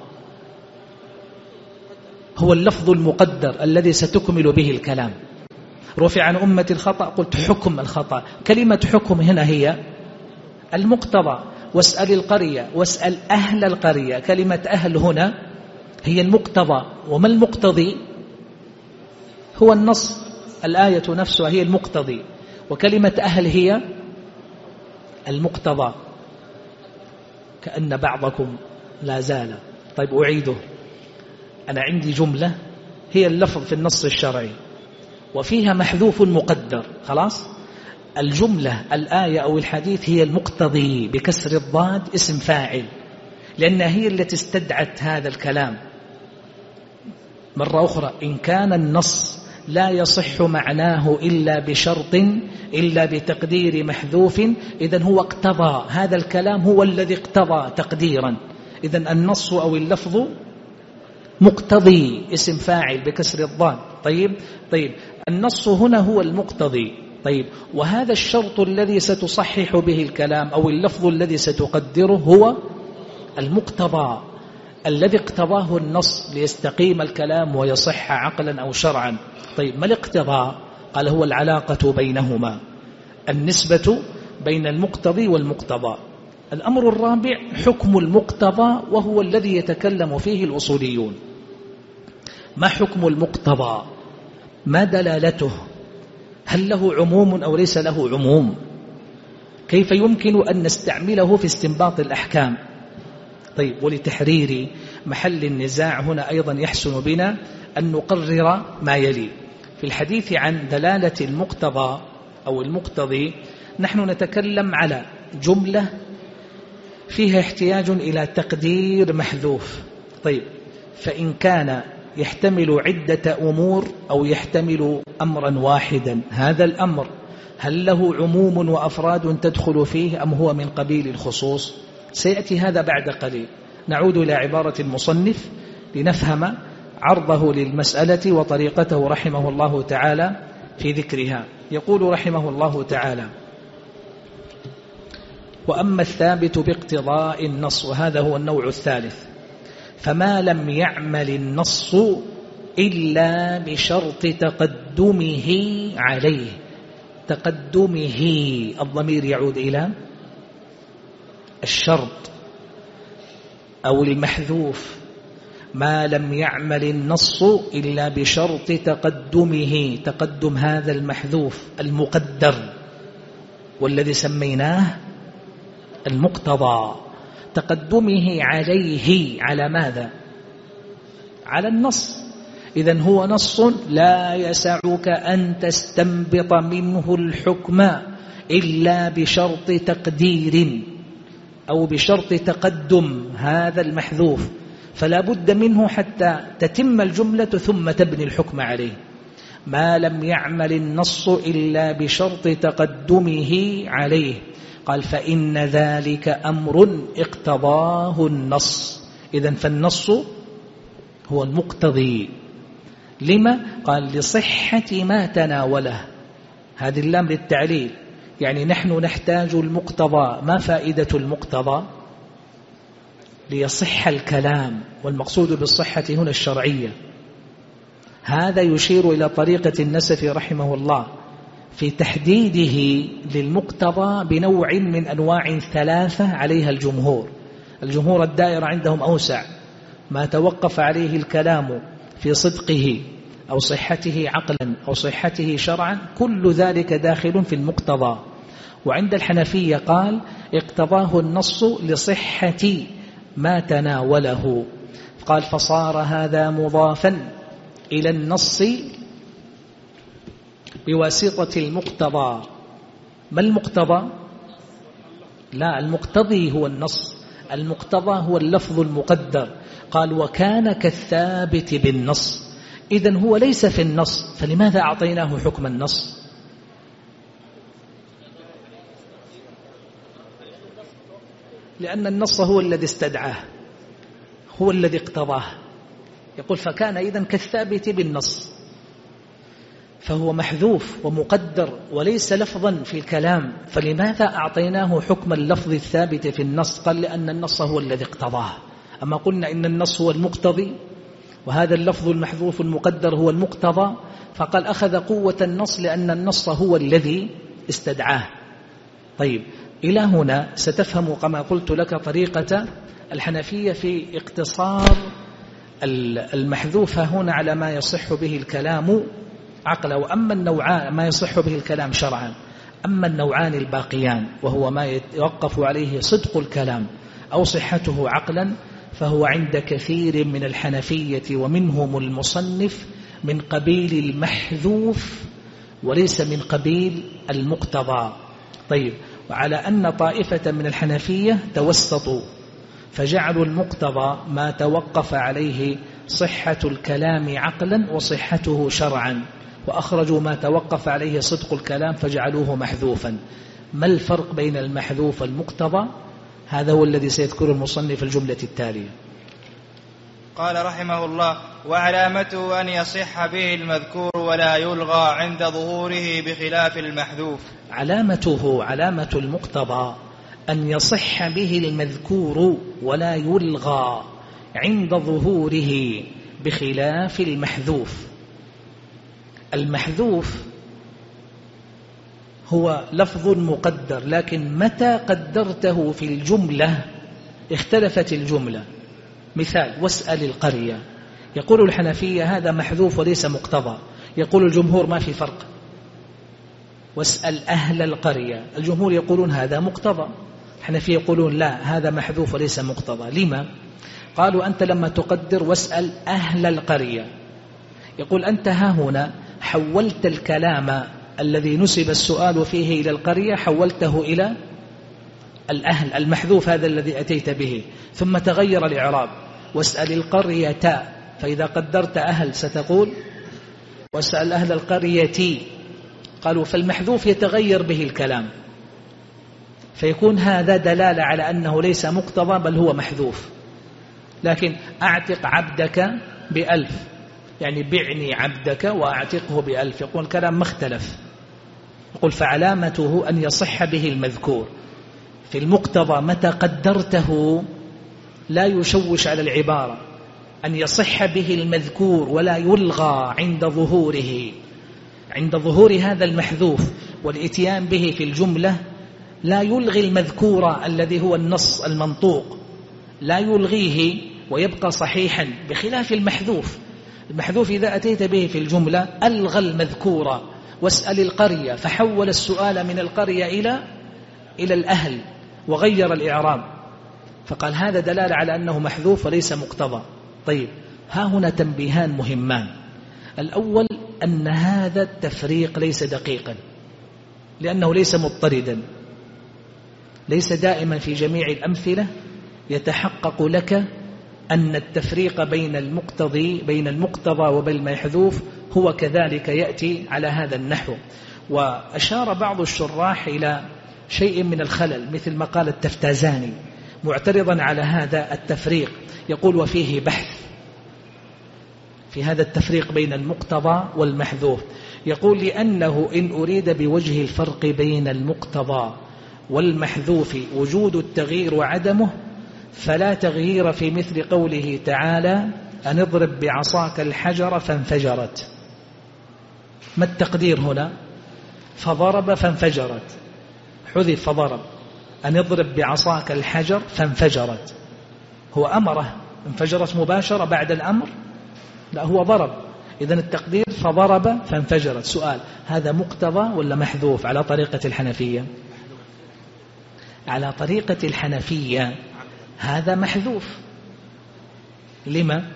هو اللفظ المقدر الذي ستكمل به الكلام. رفع عن أمة الخطأ، قلت حكم الخطأ. كلمة حكم هنا هي المقتضى. واسأل القرية، واسأل أهل القرية. كلمة أهل هنا هي المقتضى. وما المقتضي؟ هو النص، الآية نفسها هي المقتضي، وكلمة أهل هي المقتضى. كأن بعضكم لا زال. طيب أعيده. أنا عندي جملة هي اللفظ في النص الشرعي وفيها محذوف مقدر، خلاص؟ الجملة الآية أو الحديث هي المقتضي بكسر الضاد، اسم فاعل، لأنها هي التي استدعت هذا الكلام. مرة أخرى، إن كان النص لا يصح معناه إلا بشرط، إلا بتقدير محذوف، إذن هو اقتضى هذا الكلام، هو الذي اقتضى تقديرا. إذن النص أو اللفظ مقتضي، اسم فاعل بكسر الضاد. طيب النص هنا هو المقتضي. طيب وهذا الشرط الذي ستصحح به الكلام أو اللفظ الذي ستقدره هو المقتضى الذي اقتضاه النص ليستقيم الكلام ويصح عقلا أو شرعا. طيب ما الاقتضاء؟ قال هو العلاقة بينهما، النسبة بين المقتضي والمقتضى. الأمر الرابع حكم المقتضى، وهو الذي يتكلم فيه الأصوليون. ما حكم المقتضى؟ ما دلالته؟ هل له عموم أو ليس له عموم؟ كيف يمكن أن نستعمله في استنباط الأحكام؟ طيب ولتحرير محل النزاع هنا أيضا يحسن بنا أن نقرر ما يلي. في الحديث عن دلالة المقتضى أو المقتضي نحن نتكلم على جملة فيها احتياج إلى تقدير محذوف. طيب فإن كان يحتمل عدة أمور أو يحتمل أمرا واحدا. هذا الأمر هل له عموم وأفراد تدخل فيه أم هو من قبيل الخصوص؟ سيأتي هذا بعد قليل. نعود إلى عبارة المصنف لنفهم عرضه للمسألة وطريقته رحمه الله تعالى في ذكرها. يقول رحمه الله تعالى: وأما الثابت باقتضاء النص، وهذا هو النوع الثالث، فما لم يعمل النص إلا بشرط تقدمه عليه. تقدمه، الضمير يعود إلى الشرط أو المحذوف. ما لم يعمل النص إلا بشرط تقدمه، تقدم هذا المحذوف المقدر والذي سميناه المقتضى، تقدمه عليه. على ماذا؟ على النص. إذن هو نص لا يسعك أن تستنبط منه الحكم إلا بشرط تقدير أو بشرط تقدم هذا المحذوف، فلا بد منه حتى تتم الجملة ثم تبني الحكم عليه. ما لم يعمل النص إلا بشرط تقدمه عليه. قال: فإن ذلك أمر اقتضاه النص. إذن فالنص هو المقتضي. لما؟ قال: لصحة ما تناوله. هذه اللام للتعليل، يعني نحن نحتاج المقتضى. ما فائدة المقتضى؟ ليصح الكلام، والمقصود بالصحة هنا الشرعية. هذا يشير إلى طريقة النسفي رحمه الله في تحديده للمقتضى بنوع من أنواع ثلاثة عليها الجمهور. الجمهور الدائرة عندهم أوسع، ما توقف عليه الكلام في صدقه أو صحته عقلا أو صحته شرعا، كل ذلك داخل في المقتضى. وعند الحنفية قال: اقتضاه النص لصحة ما تناوله. قال: فصار هذا مضافا إلى النص بواسطة المقتضى. ما المقتضى؟ لا، المقتضي هو النص، المقتضى هو اللفظ المقدر. قال: وكان كالثابت بالنص. إذن هو ليس في النص، فلماذا أعطيناه حكم النص؟ لأن النص هو الذي استدعاه، هو الذي اقتضاه. يقول: فكان إذن كالثابت بالنص، فهو محذوف ومقدر وليس لفظا في الكلام، فلماذا أعطيناه حكم اللفظ الثابت في النص؟ قال: لأن النص هو الذي اقتضاه. أما قلنا إن النص هو المقتضي وهذا اللفظ المحذوف المقدر هو المقتضى، فقال: أخذ قوة النص لأن النص هو الذي استدعاه. طيب، إلى هنا ستفهم كما قلت لك طريقة الحنفية في اقتصار المحذوف هنا على ما يصح به الكلام عقلا. وأما النوعان ما يصح به الكلام شرعا، أما النوعان الباقيان وهو ما يتوقف عليه صدق الكلام أو صحته عقلا، فهو عند كثير من الحنفية ومنهم المصنف من قبيل المحذوف وليس من قبيل المقتضى. طيب، وعلى أن طائفة من الحنفية توسطوا فجعلوا المقتضى ما توقف عليه صحة الكلام عقلا وصحته شرعا، وأخرجوا ما توقف عليه صدق الكلام فجعلوه محذوفا. ما الفرق بين المحذوف والمقتضى؟ هذا هو الذي سيذكر المصنف الجملة التالية. قال رحمه الله: وعلامته أن يصح به المذكور ولا يلغى عند ظهوره بخلاف المحذوف. علامة المقتضى أن يصح به المذكور ولا يلغى عند ظهوره بخلاف المحذوف. المحذوف هو لفظ مقدر، لكن متى قدرته في الجملة اختلفت الجملة. مثال: واسأل القرية. يقول الحنفية هذا محذوف وليس مقتضى، يقول الجمهور ما في فرق. واسأل أهل القرية، الجمهور يقولون هذا مقتضى، الحنفية يقولون لا، هذا محذوف وليس مقتضى. لما؟ قالوا: أنت لما تقدر واسأل أهل القرية، يقول أنت ها هنا حولت الكلام الذي نسب السؤال فيه إلى القرية حولته إلى الأهل، المحذوف هذا الذي أتيت به، ثم تغير الإعراب: واسأل القرية فإذا قدرت أهل ستقول واسأل أهل القرية، قالوا فالمحذوف يتغير به الكلام، فيكون هذا دلالة على أنه ليس مقتضى بل هو محذوف. لكن أعتق عبدك ب1000، يعني بعني عبدك وأعتقه ب1000، يقول الكلام مختلف. يقول فعلامته أن يصح به المذكور في المقتضى متى قدرته لا يشوش على العبارة، أن يصح به المذكور ولا يلغى عند ظهوره، عند ظهور هذا المحذوف والإتيان به في الجملة لا يلغي المذكور الذي هو النص المنطوق، لا يلغيه ويبقى صحيحا، بخلاف المحذوف. المحذوف إذا أتيت به في الجملة ألغى المذكور، واسأل القرية، فحول السؤال من القرية إلى الأهل وغير الإعراب، فقال هذا دلالة على أنه محذوف وليس مقتضى. طيب، ها هنا تنبيهان مهمان. الأول أن هذا التفريق ليس دقيقا، لأنه ليس مضطردا، ليس دائما في جميع الأمثلة يتحقق لك أن التفريق بين المقتضى وبين المحذوف هو كذلك يأتي على هذا النحو. وأشار بعض الشراح إلى شيء من الخلل، مثل ما قال التفتازاني معترضا على هذا التفريق، يقول وفيه بحث في هذا التفريق بين المقتضى والمحذوف. يقول لأنه إن أريد بوجه الفرق بين المقتضى والمحذوف وجود التغيير وعدمه فلا تغيير في مثل قوله تعالى أن اضرب بعصاك الحجر فانفجرت. ما التقدير هنا؟ فضرب فانفجرت، حذف فضرب. أن اضرب بعصاك الحجر فانفجرت، هو أمره، انفجرت مباشرة بعد الأمر؟ لا، هو ضرب. إذن التقدير فضرب فانفجرت. سؤال، هذا مقتضى ولا محذوف على طريقة الحنفية؟ على طريقة الحنفية هذا محذوف. لما؟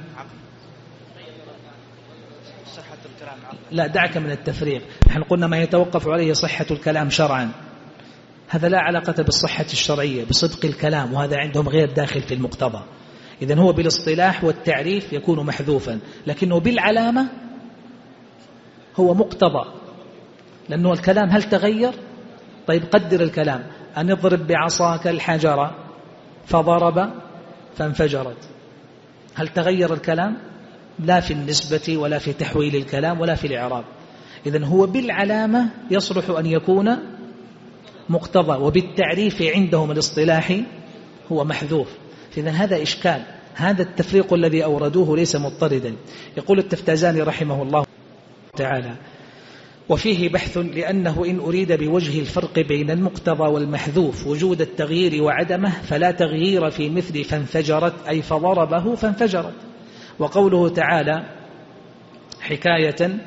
لا، دعك من التفريق. نحن قلنا ما يتوقف عليه صحة الكلام شرعا، هذا لا علاقة بالصحة الشرعية، بصدق الكلام، وهذا عندهم غير داخل في المقتضى. إذن هو بالاصطلاح والتعريف يكون محذوفا، لكنه بالعلامة هو مقتضى، لأنه الكلام هل تغير؟ طيب قدر الكلام، أن اضرب بعصاك الحجر فضرب فانفجرت، هل تغير الكلام؟ لا في النسبة ولا في تحويل الكلام ولا في الإعراب. إذن هو بالعلامة يصلح أن يكون مقتضى، وبالتعريف عندهم الاصطلاحي هو محذوف. إذن هذا إشكال، هذا التفريق الذي أوردوه ليس مضطردا. يقول التفتازاني رحمه الله تعالى وفيه بحث لأنه إن أريد بوجه الفرق بين المقتضى والمحذوف وجود التغيير وعدمه فلا تغيير في مثل فانفجرت، أي فضربه فانفجرت. وقوله تعالى حكاية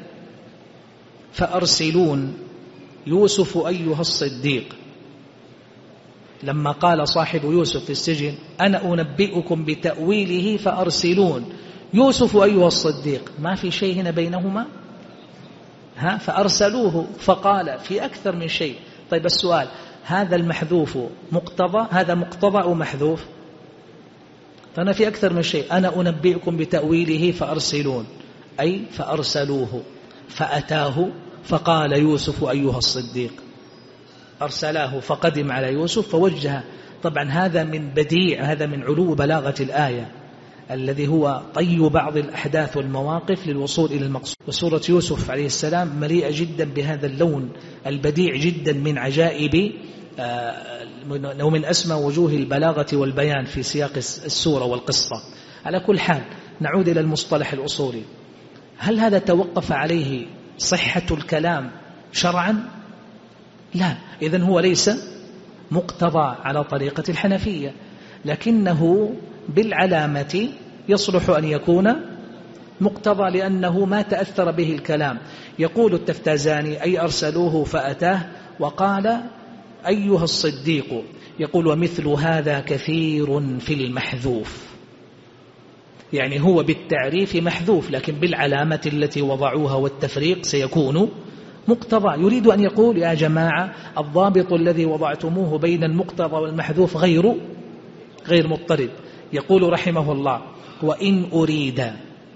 فأرسلون يوسف أيها الصديق، لما قال صاحب يوسف في السجن أنا أنبئكم بتأويله فأرسلون يوسف أيها الصديق، ما في شيء هنا بينهما؟ فأرسلوه فقال في أكثر من شيء. طيب السؤال، هذا المحذوف مقتضى، هذا مقتضى أو محذوف؟ فأنا في أكثر من شيء، أنا أنبئكم بتأويله فأرسلون، أي فأرسلوه فأتاه فقال يوسف أيها الصديق، أرسلاه فقدم على يوسف فوجه. طبعا هذا من بديع، هذا من علو بلاغة الآية الذي هو طي بعض الأحداث والمواقف للوصول إلى المقصود. وسورة يوسف عليه السلام مليئة جدا بهذا اللون البديع جدا من عجائب ومن أسمى وجوه البلاغة والبيان في سياق السورة والقصة. على كل حال نعود إلى المصطلح الأصولي، هل هذا توقف عليه صحة الكلام شرعا؟ لا، إذن هو ليس مقتضى على طريقة الحنفية، لكنه بالعلامة يصلح أن يكون مقتضى لأنه ما تأثر به الكلام. يقول التفتازاني أي أرسلوه فأتاه وقال أيها الصديق، يقول ومثل هذا كثير في المحذوف، يعني هو بالتعريف محذوف لكن بالعلامة التي وضعوها والتفريق سيكون مقتضى. يريد أن يقول يا جماعة الضابط الذي وضعتموه بين المقتضى والمحذوف غير مضطرد. يقول رحمه الله وإن أريد،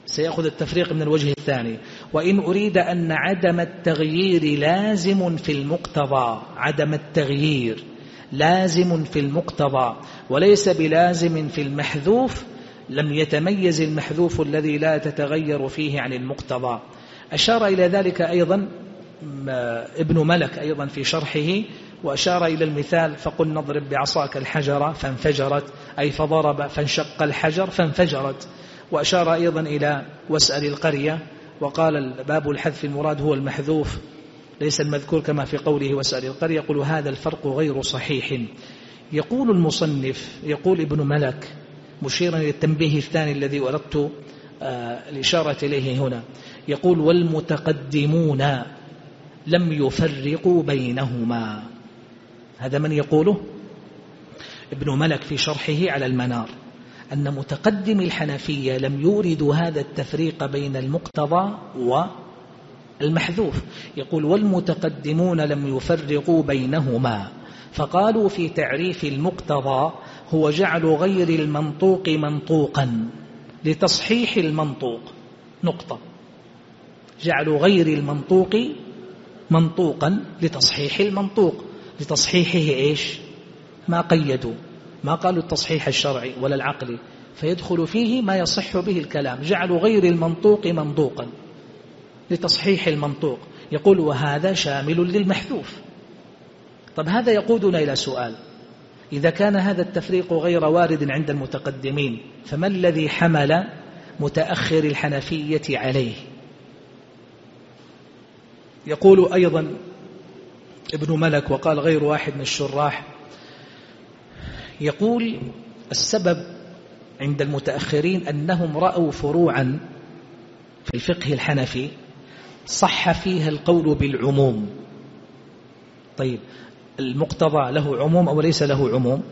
سيأخذ التفريق من الوجه الثاني. وإن أريد أن عدم التغيير لازم في المقتضى، عدم التغيير لازم في المقتضى وليس بلازم في المحذوف، لم يتميز المحذوف الذي لا تتغير فيه عن المقتضى. أشار إلى ذلك أيضا ابن ملك أيضا في شرحه، وأشار إلى المثال فقل نضرب بعصاك الحجر فانفجرت، أي فضرب فانشق الحجر فانفجرت. وأشار أيضا إلى واسأل القرية، وقال باب الحذف المراد هو المحذوف ليس المذكور كما في قوله واسأل القرية. يقول هذا الفرق غير صحيح. يقول المصنف، يقول ابن ملك مشيرا إلى التنبيه الثاني الذي أردت الإشارة إليه هنا، يقول والمتقدمون لم يفرقوا بينهما. هذا من يقوله؟ ابن ملك في شرحه على المنار، أن متقدم الحنفية لم يوردوا هذا التفريق بين المقتضى والمحذوف. يقول والمتقدمون لم يفرقوا بينهما، فقالوا في تعريف المقتضى هو جعل غير المنطوق منطوقا لتصحيح المنطوق، نقطة. جعل غير المنطوق منطوقا لتصحيح المنطوق. لتصحيحه إيش؟ ما قيدوا، ما قالوا التصحيح الشرعي ولا العقلي، فيدخل فيه ما يصح به الكلام. جعلوا غير المنطوق منطوقا لتصحيح المنطوق. يقول وهذا شامل للمحذوف. طب هذا يقودنا إلى سؤال، إذا كان هذا التفريق غير وارد عند المتقدمين فما الذي حمل متأخر الحنفية عليه؟ يقول أيضا ابن ملك وقال غير واحد من الشراح، يقول السبب عند المتأخرين أنهم رأوا فروعا في الفقه الحنفي صح فيها القول بالعموم. طيب المقتضى له عموم أو ليس له عموم؟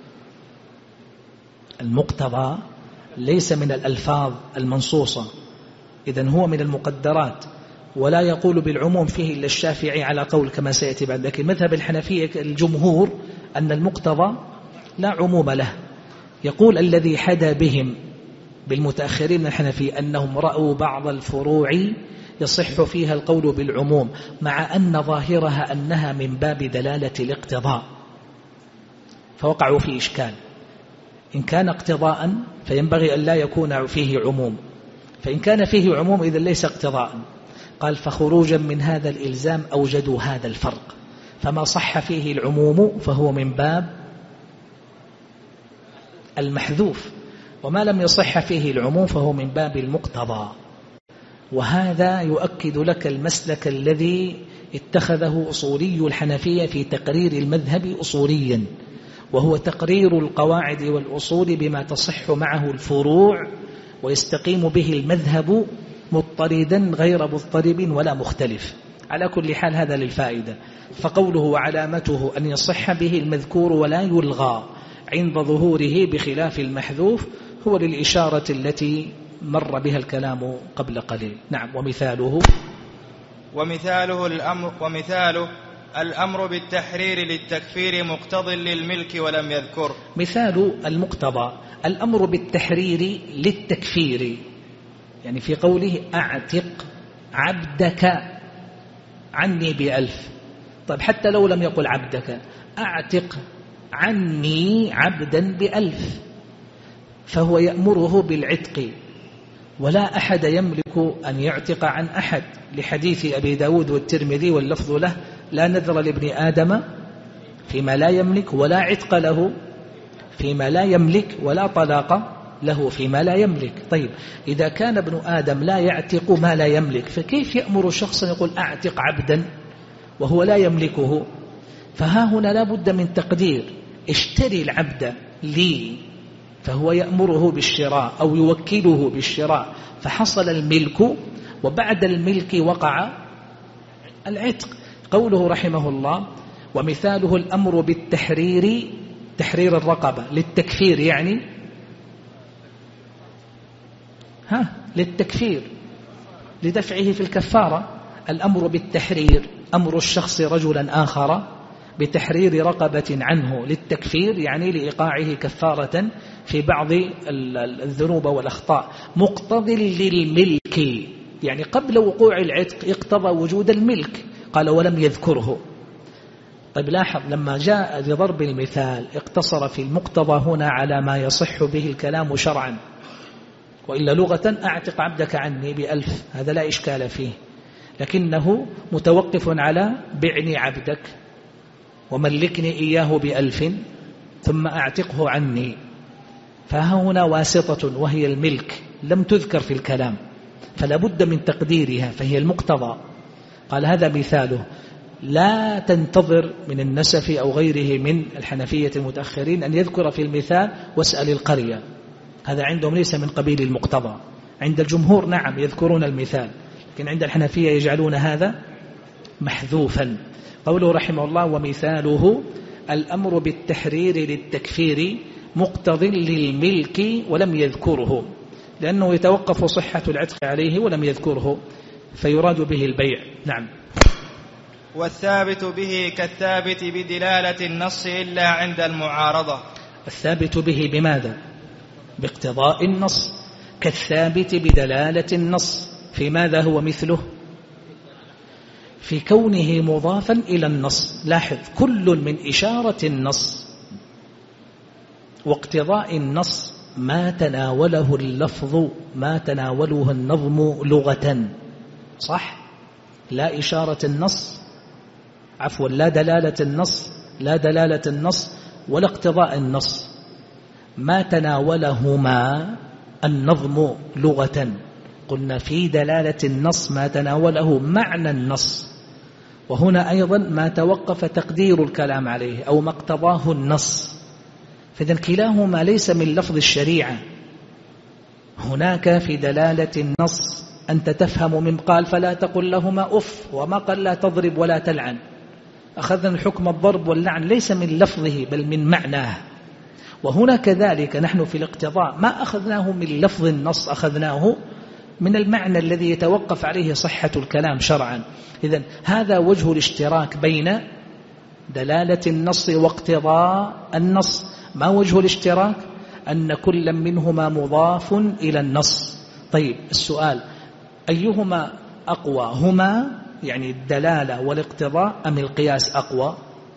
المقتضى ليس من الألفاظ المنصوصة، إذن هو من المقدرات، ولا يقول بالعموم فيه إلا الشافعي على قول كما سيأتي بعد. لكن مذهب الحنفية الجمهور أن المقتضى لا عموم له. يقول الذي حدا بهم بالمتأخرين من الحنفية أنهم رأوا بعض الفروع يصح فيها القول بالعموم، مع أن ظاهرها أنها من باب دلالة الاقتضاء، فوقعوا في إشكال. إن كان اقتضاء فينبغي أن لا يكون فيه عموم، فإن كان فيه عموم إذن ليس اقتضاء. قال فخروجا من هذا الإلزام أوجدوا هذا الفرق، فما صح فيه العموم فهو من باب المحذوف، وما لم يصح فيه العموم فهو من باب المقتضى. وهذا يؤكد لك المسلك الذي اتخذه أصولي الحنفية في تقرير المذهب أصوليا، وهو تقرير القواعد والأصول بما تصح معه الفروع ويستقيم به المذهب مضطردا غير مضطرب ولا مختلف. على كل حال هذا للفائدة. فقوله وعلامته أن يصح به المذكور ولا يلغى عند ظهوره بخلاف المحذوف هو للإشارة التي مر بها الكلام قبل قليل. نعم. ومثاله الأمر بالتحرير للتكفير مقتض للملك ولم يذكر. مثال المقتضى الأمر بالتحرير للتكفير، يعني في قوله أعتق عبدك عني ب1000. طيب حتى لو لم يقل عبدك، أعتق عني عبدا ب1000، فهو يأمره بالعتق، ولا أحد يملك أن يعتق عن أحد، لحديث أبي داود والترمذي واللفظ له لا نذر لابن آدم فيما لا يملك، ولا عتق له فيما لا يملك، ولا طلاق له فيما لا يملك. طيب إذا كان ابن آدم لا يعتق ما لا يملك، فكيف يأمر شخصا يقول أعتق عبدا وهو لا يملكه؟ فها هنا لا بد من تقدير، اشتري العبد لي، فهو يأمره بالشراء أو يوكله بالشراء، فحصل الملك، وبعد الملك وقع العتق. قوله رحمه الله ومثاله الأمر بالتحرير، تحرير الرقبة للتكفير، يعني للتكفير لدفعه في الكفارة. الأمر بالتحرير أمر الشخص رجلا آخر بتحرير رقبة عنه للتكفير، يعني لإيقاعه كفارة في بعض الذنوب والأخطاء. مقتض للملك، يعني قبل وقوع العتق اقتضى وجود الملك. قال ولم يذكره. طيب لاحظ، لما جاء لضرب المثال اقتصر في المقتضى هنا على ما يصح به الكلام شرعا، وإلا لغة أعتق عبدك عني ب1000، هذا لا إشكال فيه، لكنه متوقف على بعني عبدك وملكني إياه ب1000 ثم أعتقه عني. فهنا واسطة وهي الملك لم تذكر في الكلام، فلا بد من تقديرها، فهي المقتضى. قال هذا مثاله. لا تنتظر من النسف أو غيره من الحنفية المتأخرين أن يذكر في المثال واسأل القرية، هذا عندهم ليس من قبيل المقتضى. عند الجمهور نعم يذكرون المثال، لكن عند الحنفية يجعلون هذا محذوفا. قوله رحمه الله ومثاله الأمر بالتحرير للتكفير مقتض للملك ولم يذكره، لأنه يتوقف صحة العتق عليه ولم يذكره، فيراد به البيع. نعم. والثابت به كالثابت بدلالة النص إلا عند المعارضة. الثابت به بماذا؟ باقتضاء النص، كالثابت بدلالة النص. في ماذا هو مثله؟ في كونه مضافا إلى النص. لاحظ، كل من إشارة النص واقتضاء النص ما تناوله اللفظ، ما تناوله النظم لغة، صح؟ لا إشارة النص، عفوا لا دلالة النص، لا دلالة النص ولا اقتضاء النص، ما تناولهما النظم لغة. قلنا في دلالة النص ما تناوله معنى النص، وهنا أيضا ما توقف تقدير الكلام عليه أو ما اقتضاه النص. فإذن كلاهما ليس من لفظ الشريعة. هناك في دلالة النص أنت تفهم من قال فلا تقل لهما أف، وما قال لا تضرب ولا تلعن. أخذنا الحكم الضرب واللعن ليس من لفظه بل من معناه. وهنا كذلك نحن في الاقتضاء ما أخذناه من لفظ النص، أخذناه من المعنى الذي يتوقف عليه صحة الكلام شرعا. إذن هذا وجه الاشتراك بين دلالة النص واقتضاء النص. ما وجه الاشتراك؟ أن كل منهما مضاف إلى النص. طيب السؤال، أيهما أقوى؟ هما يعني الدلالة والاقتضاء أم القياس أقوى؟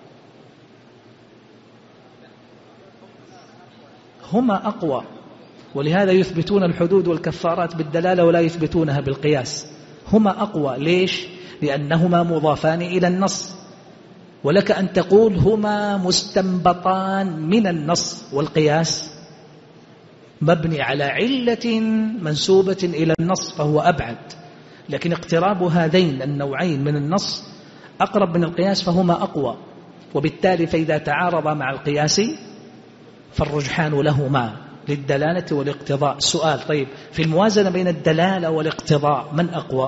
هما أقوى، ولهذا يثبتون الحدود والكفارات بالدلالة ولا يثبتونها بالقياس. هما أقوى. ليش؟ لأنهما مضافان إلى النص، ولك أن تقول هما مستنبطان من النص، والقياس مبني على علة منسوبة إلى النص فهو أبعد. لكن اقتراب هذين النوعين من النص أقرب من القياس فهما أقوى، وبالتالي فإذا تعارض مع القياس فالرجحان لهما للدلالة والاقتضاء. السؤال، طيب في الموازنة بين الدلالة والاقتضاء من أقوى؟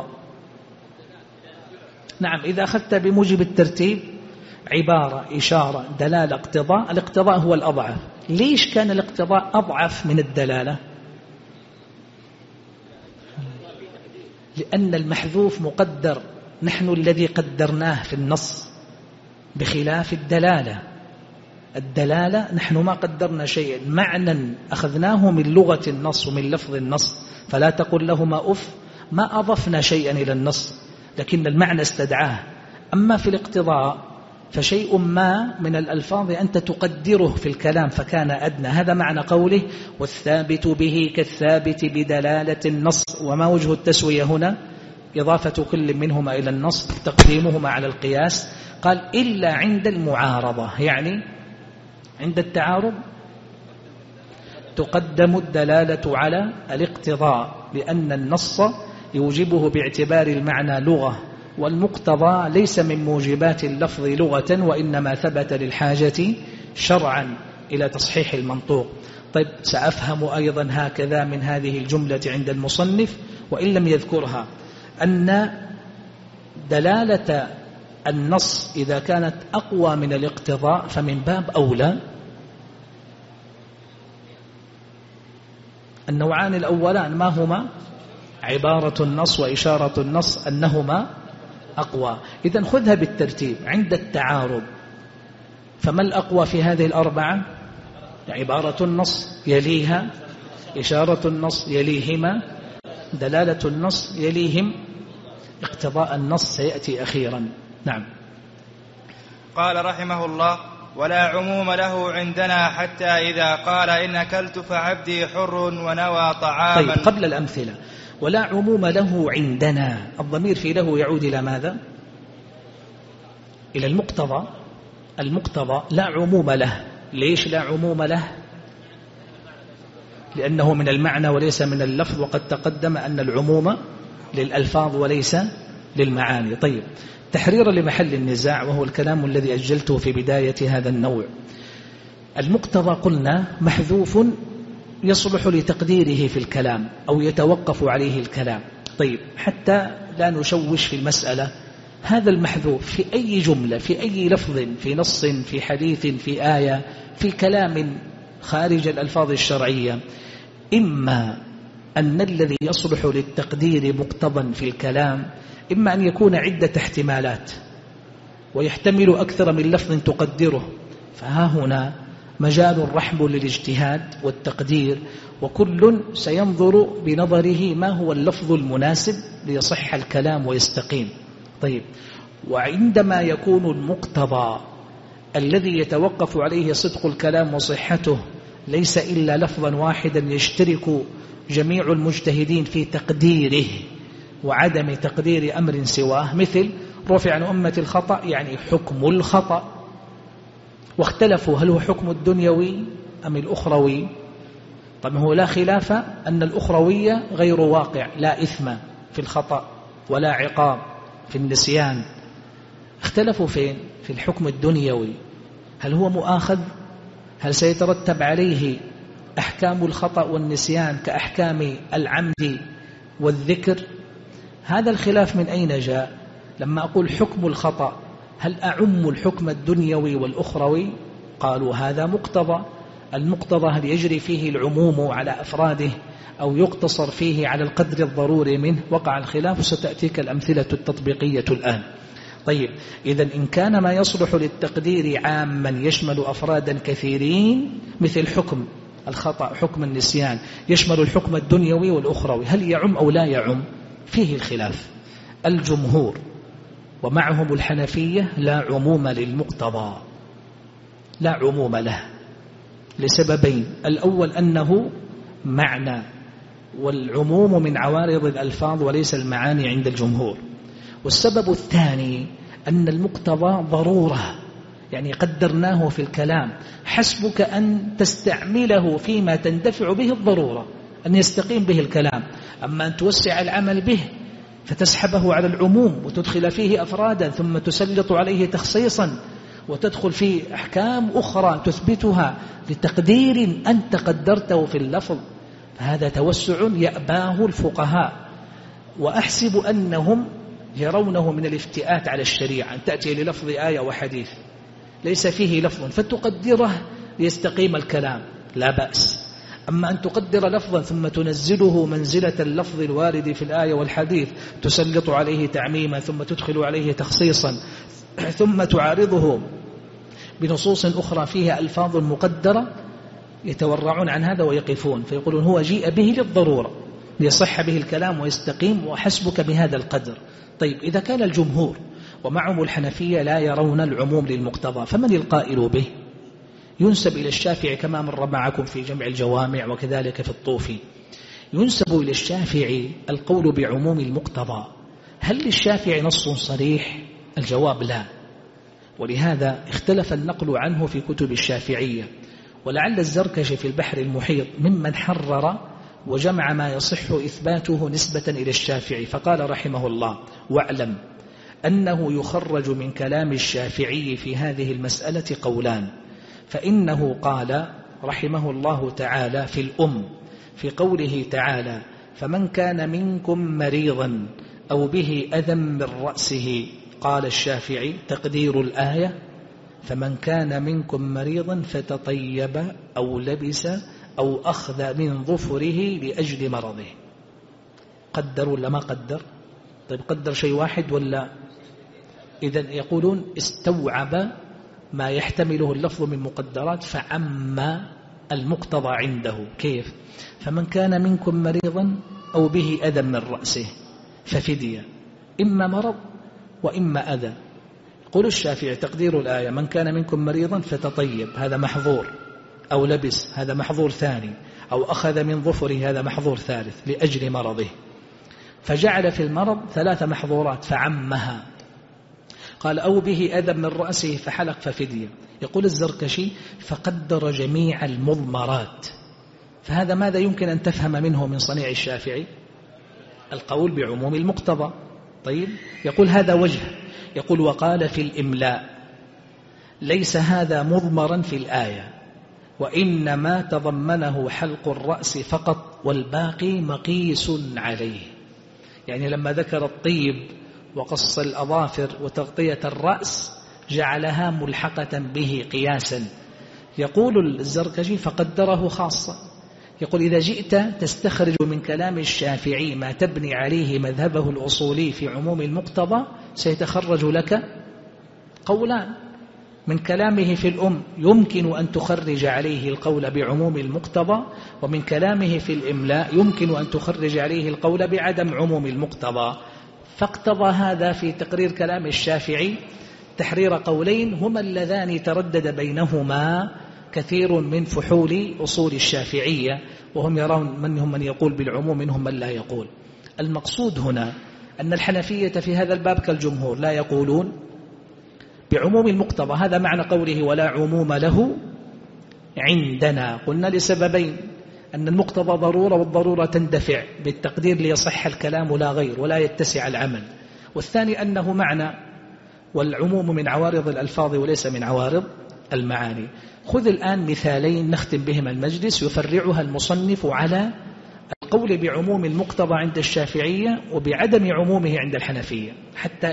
نعم، إذا أخذت بموجب الترتيب عبارة إشارة دلالة اقتضاء، الاقتضاء هو الأضعف. ليش كان الاقتضاء أضعف من الدلالة؟ لأن المحذوف مقدر، نحن الذي قدرناه في النص، بخلاف الدلالة. الدلالة نحن ما قدرنا شيئا، معنى أخذناه من لغة النص ومن لفظ النص. فلا تقل لهما أف، ما أضفنا شيئا إلى النص لكن المعنى استدعاه. أما في الاقتضاء فشيء ما من الألفاظ أنت تقدره في الكلام فكان أدنى. هذا معنى قوله والثابت به كالثابت بدلالة النص. وما وجه التسوية هنا؟ إضافة كل منهما إلى النص، تقديمهما على القياس. قال إلا عند المعارضة، يعني عند التعارض تقدم الدلالة على الاقتضاء، لأن النص يوجبه باعتبار المعنى لغة، والمقتضى ليس من موجبات اللفظ لغة، وإنما ثبت للحاجة شرعا إلى تصحيح المنطوق. طيب سأفهم أيضا هكذا من هذه الجملة عند المصنف وإن لم يذكرها، أن دلالة النص إذا كانت أقوى من الاقتضاء فمن باب أولى. النوعان الأولان ما هما؟ عبارة النص وإشارة النص، أنهما أقوى. إذن خذها بالترتيب. عند التعارض فما الأقوى في هذه الأربعة؟ عبارة النص يليها، إشارة النص يليهما، دلالة النص يليهم، اقتضاء النص سيأتي أخيرا. نعم. قال رحمه الله: ولا عموم له عندنا حتى إذا قال إن أكلت فعبدي حر ونوى طعاما. طيب، قبل الأمثلة، ولا عموم له عندنا، الضمير في له يعود إلى ماذا؟ إلى المقتضى. المقتضى لا عموم له. ليش لا عموم له؟ لأنه من المعنى وليس من اللفظ، وقد تقدم أن العموم للألفاظ وليس للمعاني. طيب، تحريرا لمحل النزاع، وهو الكلام الذي أجلته في بداية هذا النوع. المقتضى قلنا محذوف يصلح لتقديره في الكلام أو يتوقف عليه الكلام. طيب، حتى لا نشوش في المسألة، هذا المحذوف في أي جملة، في أي لفظ، في نص، في حديث، في آية، في كلام خارج الألفاظ الشرعية، إما أن الذي يصلح للتقدير مقتضى في الكلام، إما أن يكون عدة احتمالات ويحتمل أكثر من لفظ تقدره، فها هنا مجال رحب للاجتهاد والتقدير، وكل سينظر بنظره ما هو اللفظ المناسب ليصح الكلام ويستقيم. طيب، وعندما يكون المقتضى الذي يتوقف عليه صدق الكلام وصحته ليس إلا لفظا واحدا يشترك جميع المجتهدين في تقديره وعدم تقدير أمر سواه، مثل رفع عن أمة الخطأ، يعني حكم الخطأ، واختلفوا هل هو حكم الدنيوي أم الأخروي. طب هو لا خلاف أن الأخروية غير واقع، لا إثم في الخطأ ولا عقاب في النسيان. اختلفوا فين؟ في الحكم الدنيوي، هل هو مؤاخذ؟ هل سيترتب عليه أحكام الخطأ والنسيان كأحكام العمد والذكر؟ هذا الخلاف من أين جاء؟ لما أقول حكم الخطأ، هل أعم الحكم الدنيوي والأخروي؟ قالوا هذا مقتضى. المقتضى هل يجري فيه العموم على أفراده أو يقتصر فيه على القدر الضروري منه؟ وقع الخلاف، وستأتيك الأمثلة التطبيقية الآن. طيب، إذن إن كان ما يصلح للتقدير عاما يشمل أفرادا كثيرين، مثل حكم الخطأ، حكم النسيان، يشمل الحكم الدنيوي والأخروي، هل يعم أو لا يعم؟ فيه الخلاف. الجمهور ومعهم الحنفية لا عموم للمقتضى، لا عموم له، لسببين: الأول أنه معنى، والعموم من عوارض الألفاظ وليس المعاني عند الجمهور. والسبب الثاني أن المقتضى ضرورة، يعني قدرناه في الكلام، حسبك أن تستعمله فيما تندفع به الضرورة، أن يستقيم به الكلام. أما أن توسع العمل به فتسحبه على العموم وتدخل فيه أفرادا ثم تسلط عليه تخصيصا وتدخل فيه أحكام أخرى تثبتها لتقدير أنت قدرته في اللفظ، فهذا توسع يأباه الفقهاء. وأحسب أنهم يرونه من الافتئات على الشريعة، أن تأتي للفظ آية وحديث ليس فيه لفظ فتقدره ليستقيم الكلام، لا بأس. أما أن تقدر لفظا ثم تنزله منزلة اللفظ الوارد في الآية والحديث، تسلط عليه تعميما ثم تدخل عليه تخصيصا، ثم تعارضه بنصوص أخرى فيها ألفاظ مقدرة، يتورعون عن هذا ويقفون، فيقولون هو جيء به للضرورة ليصح به الكلام ويستقيم، وحسبك بهذا القدر. طيب، إذا كان الجمهور ومعهم الحنفية لا يرون العموم للمقتضى، فمن القائل به؟ ينسب إلى الشافعي كما مر معكم في جمع الجوامع وكذلك في الطوفي، ينسب إلى الشافعي القول بعموم المقتضى. هل للشافعي نص صريح؟ الجواب لا، ولهذا اختلف النقل عنه في كتب الشافعية. ولعل الزركشي في البحر المحيط ممن حرر وجمع ما يصح إثباته نسبة إلى الشافعي، فقال رحمه الله: واعلم أنه يخرج من كلام الشافعي في هذه المسألة قولان. فإنه قال رحمه الله تعالى في في قوله تعالى: فمن كان منكم مريضا أو به أذى من رأسه، قال الشافعي تقدير الآية: فمن كان منكم مريضا فتطيب أو لبس أو أخذ من ظفره لأجل مرضه. قدر ولا ما قدر؟ طيب، قدر شيء واحد ولا؟ إذن يقولون استوعب ما يحتمله اللفظ من مقدرات فعم المقتضى عنده. كيف؟ فمن كان منكم مريضا أو به أذى من رأسه ففدية، إما مرض وإما أذى. يقول الشافعي تقدير الآية من كان منكم مريضا فتطيب، هذا محظور، أو لبس، هذا محظور ثاني، أو أخذ من ظفره، هذا محظور ثالث لأجل مرضه، فجعل في المرض 3 محظورات فعمها. قال أو به أذى من رأسه فحلق ففدية. يقول الزركشي فقدر جميع المضمرات. فهذا ماذا يمكن أن تفهم منه من صنيع الشافعي؟ القول بعموم المقتضى. طيب، يقول هذا وجه. يقول وقال في الإملاء ليس هذا مضمرا في الآية، وإنما تضمنه حلق الرأس فقط والباقي مقيس عليه. يعني لما ذكر الطيب وقص الأظافر وتغطية الرأس جعلها ملحقة به قياسا. يقول الزركشي فقدره خاصة. يقول إذا جئت تستخرج من كلام الشافعي ما تبني عليه مذهبه الأصولي في عموم المقتضى سيتخرج لك قولان. من كلامه في الأم يمكن أن تخرج عليه القول بعموم المقتضى، ومن كلامه في الإملاء يمكن أن تخرج عليه القول بعدم عموم المقتضى. فاقتضى هذا في تقرير كلام الشافعي تحرير قولين هما اللذان تردد بينهما كثير من فحول أصول الشافعية، وهم يرون منهم من يقول بالعموم منهم من لا يقول. المقصود هنا أن الحنفية في هذا الباب كالجمهور لا يقولون بعموم المقتضى. هذا معنى قوله ولا عموم له عندنا. قلنا لسببين: أن المقتضى ضرورة، والضرورة تندفع بالتقدير ليصح الكلام لا غير ولا يتسع العمل. والثاني أنه معنى، والعموم من عوارض الألفاظ وليس من عوارض المعاني. خذ الآن مثالين نختم بهما المجلس يفرعها المصنف على القول بعموم المقتضى عند الشافعية وبعدم عمومه عند الحنفية. حتى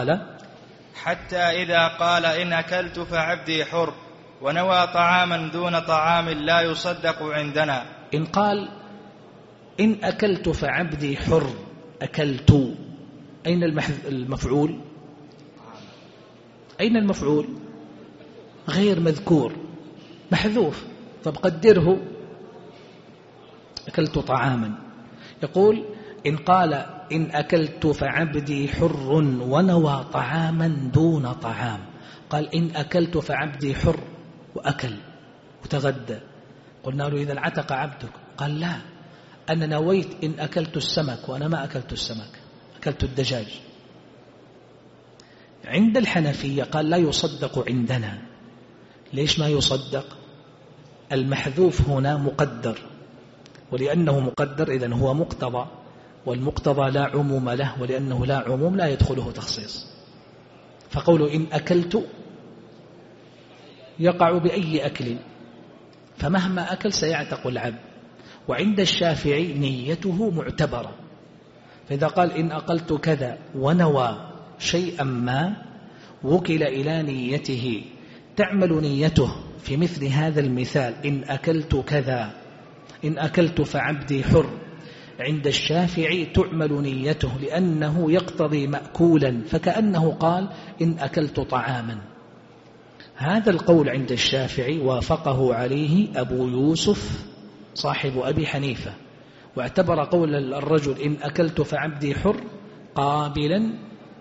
إذا قال إن أكلت فعبدي حر ونوى طعاما دون طعام لا يصدق عندنا. إن قال إن أكلت فعبدي حر، أكلت، أين المفعول؟ أين المفعول؟ غير مذكور، محذوف. طب قدره أكلت طعاما. يقول إن قال إن أكلت فعبدي حر ونوى طعاما دون طعام. قال إن أكلت فعبدي حر وأكل وتغدى، قلنا له إذا عتق عبدك. قال لا، أنا نويت إن أكلت السمك وأنا ما أكلت السمك، أكلت الدجاج. عند الحنفية قال لا يصدق عندنا. ليش ما يصدق؟ المحذوف هنا مقدر، ولأنه مقدر إذن هو مقتضى، والمقتضى لا عموم له، ولأنه لا عموم لا يدخله تخصيص. فقوله إن أكلت يقع بأي أكل، فمهما أكل سيعتق العبد. وعند الشافعي نيته معتبرة، فإذا قال إن أقلت كذا ونوى شيئا ما وكل إلى نيته. تعمل نيته في مثل هذا المثال إن أكلت كذا، إن أكلت فعبدي حر. عند الشافعي تعمل نيته لأنه يقتضي مأكولا، فكأنه قال إن أكلت طعاما. هذا القول عند الشافعي وافقه عليه أبو يوسف صاحب أبي حنيفة، واعتبر قول الرجل إن أكلت فعبدي حر قابلا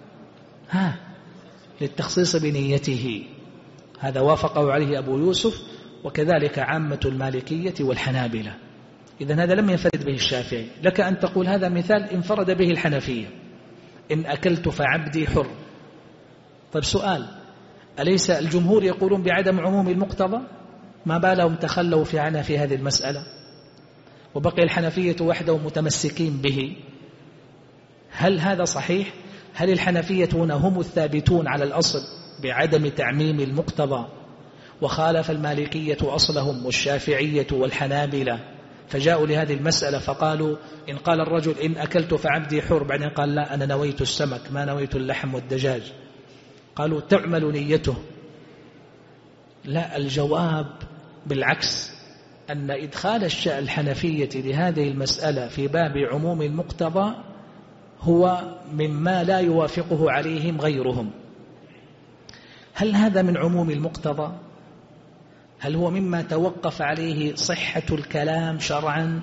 للتخصيص بنيته. هذا وافقه عليه أبو يوسف، وكذلك عامة المالكية والحنابلة. إذن هذا لم ينفرد به الشافعي. لك أن تقول هذا مثال انفرد به الحنفية، إن أكلت فعبدي حر. طيب سؤال: أليس الجمهور يقولون بعدم عموم المقتضى؟ ما بالهم تخلوا في هذه المسألة وبقي الحنفية وحدهم متمسكين به؟ هل هذا صحيح؟ هل الحنفية هنا هم الثابتون على الأصل بعدم تعميم المقتضى، وخالف المالكية أصلهم والشافعية والحنابلة، فجاءوا لهذه المسألة فقالوا إن قال الرجل إن أكلت فعبدي حر، بعدين قال لا أنا نويت السمك ما نويت اللحم والدجاج، قالوا تعمل نيته؟ لا، الجواب بالعكس، أن إدخال الحنفية لهذه المسألة في باب عموم المقتضى هو مما لا يوافقه عليهم غيرهم. هل هذا من عموم المقتضى؟ هل هو مما توقف عليه صحة الكلام شرعا؟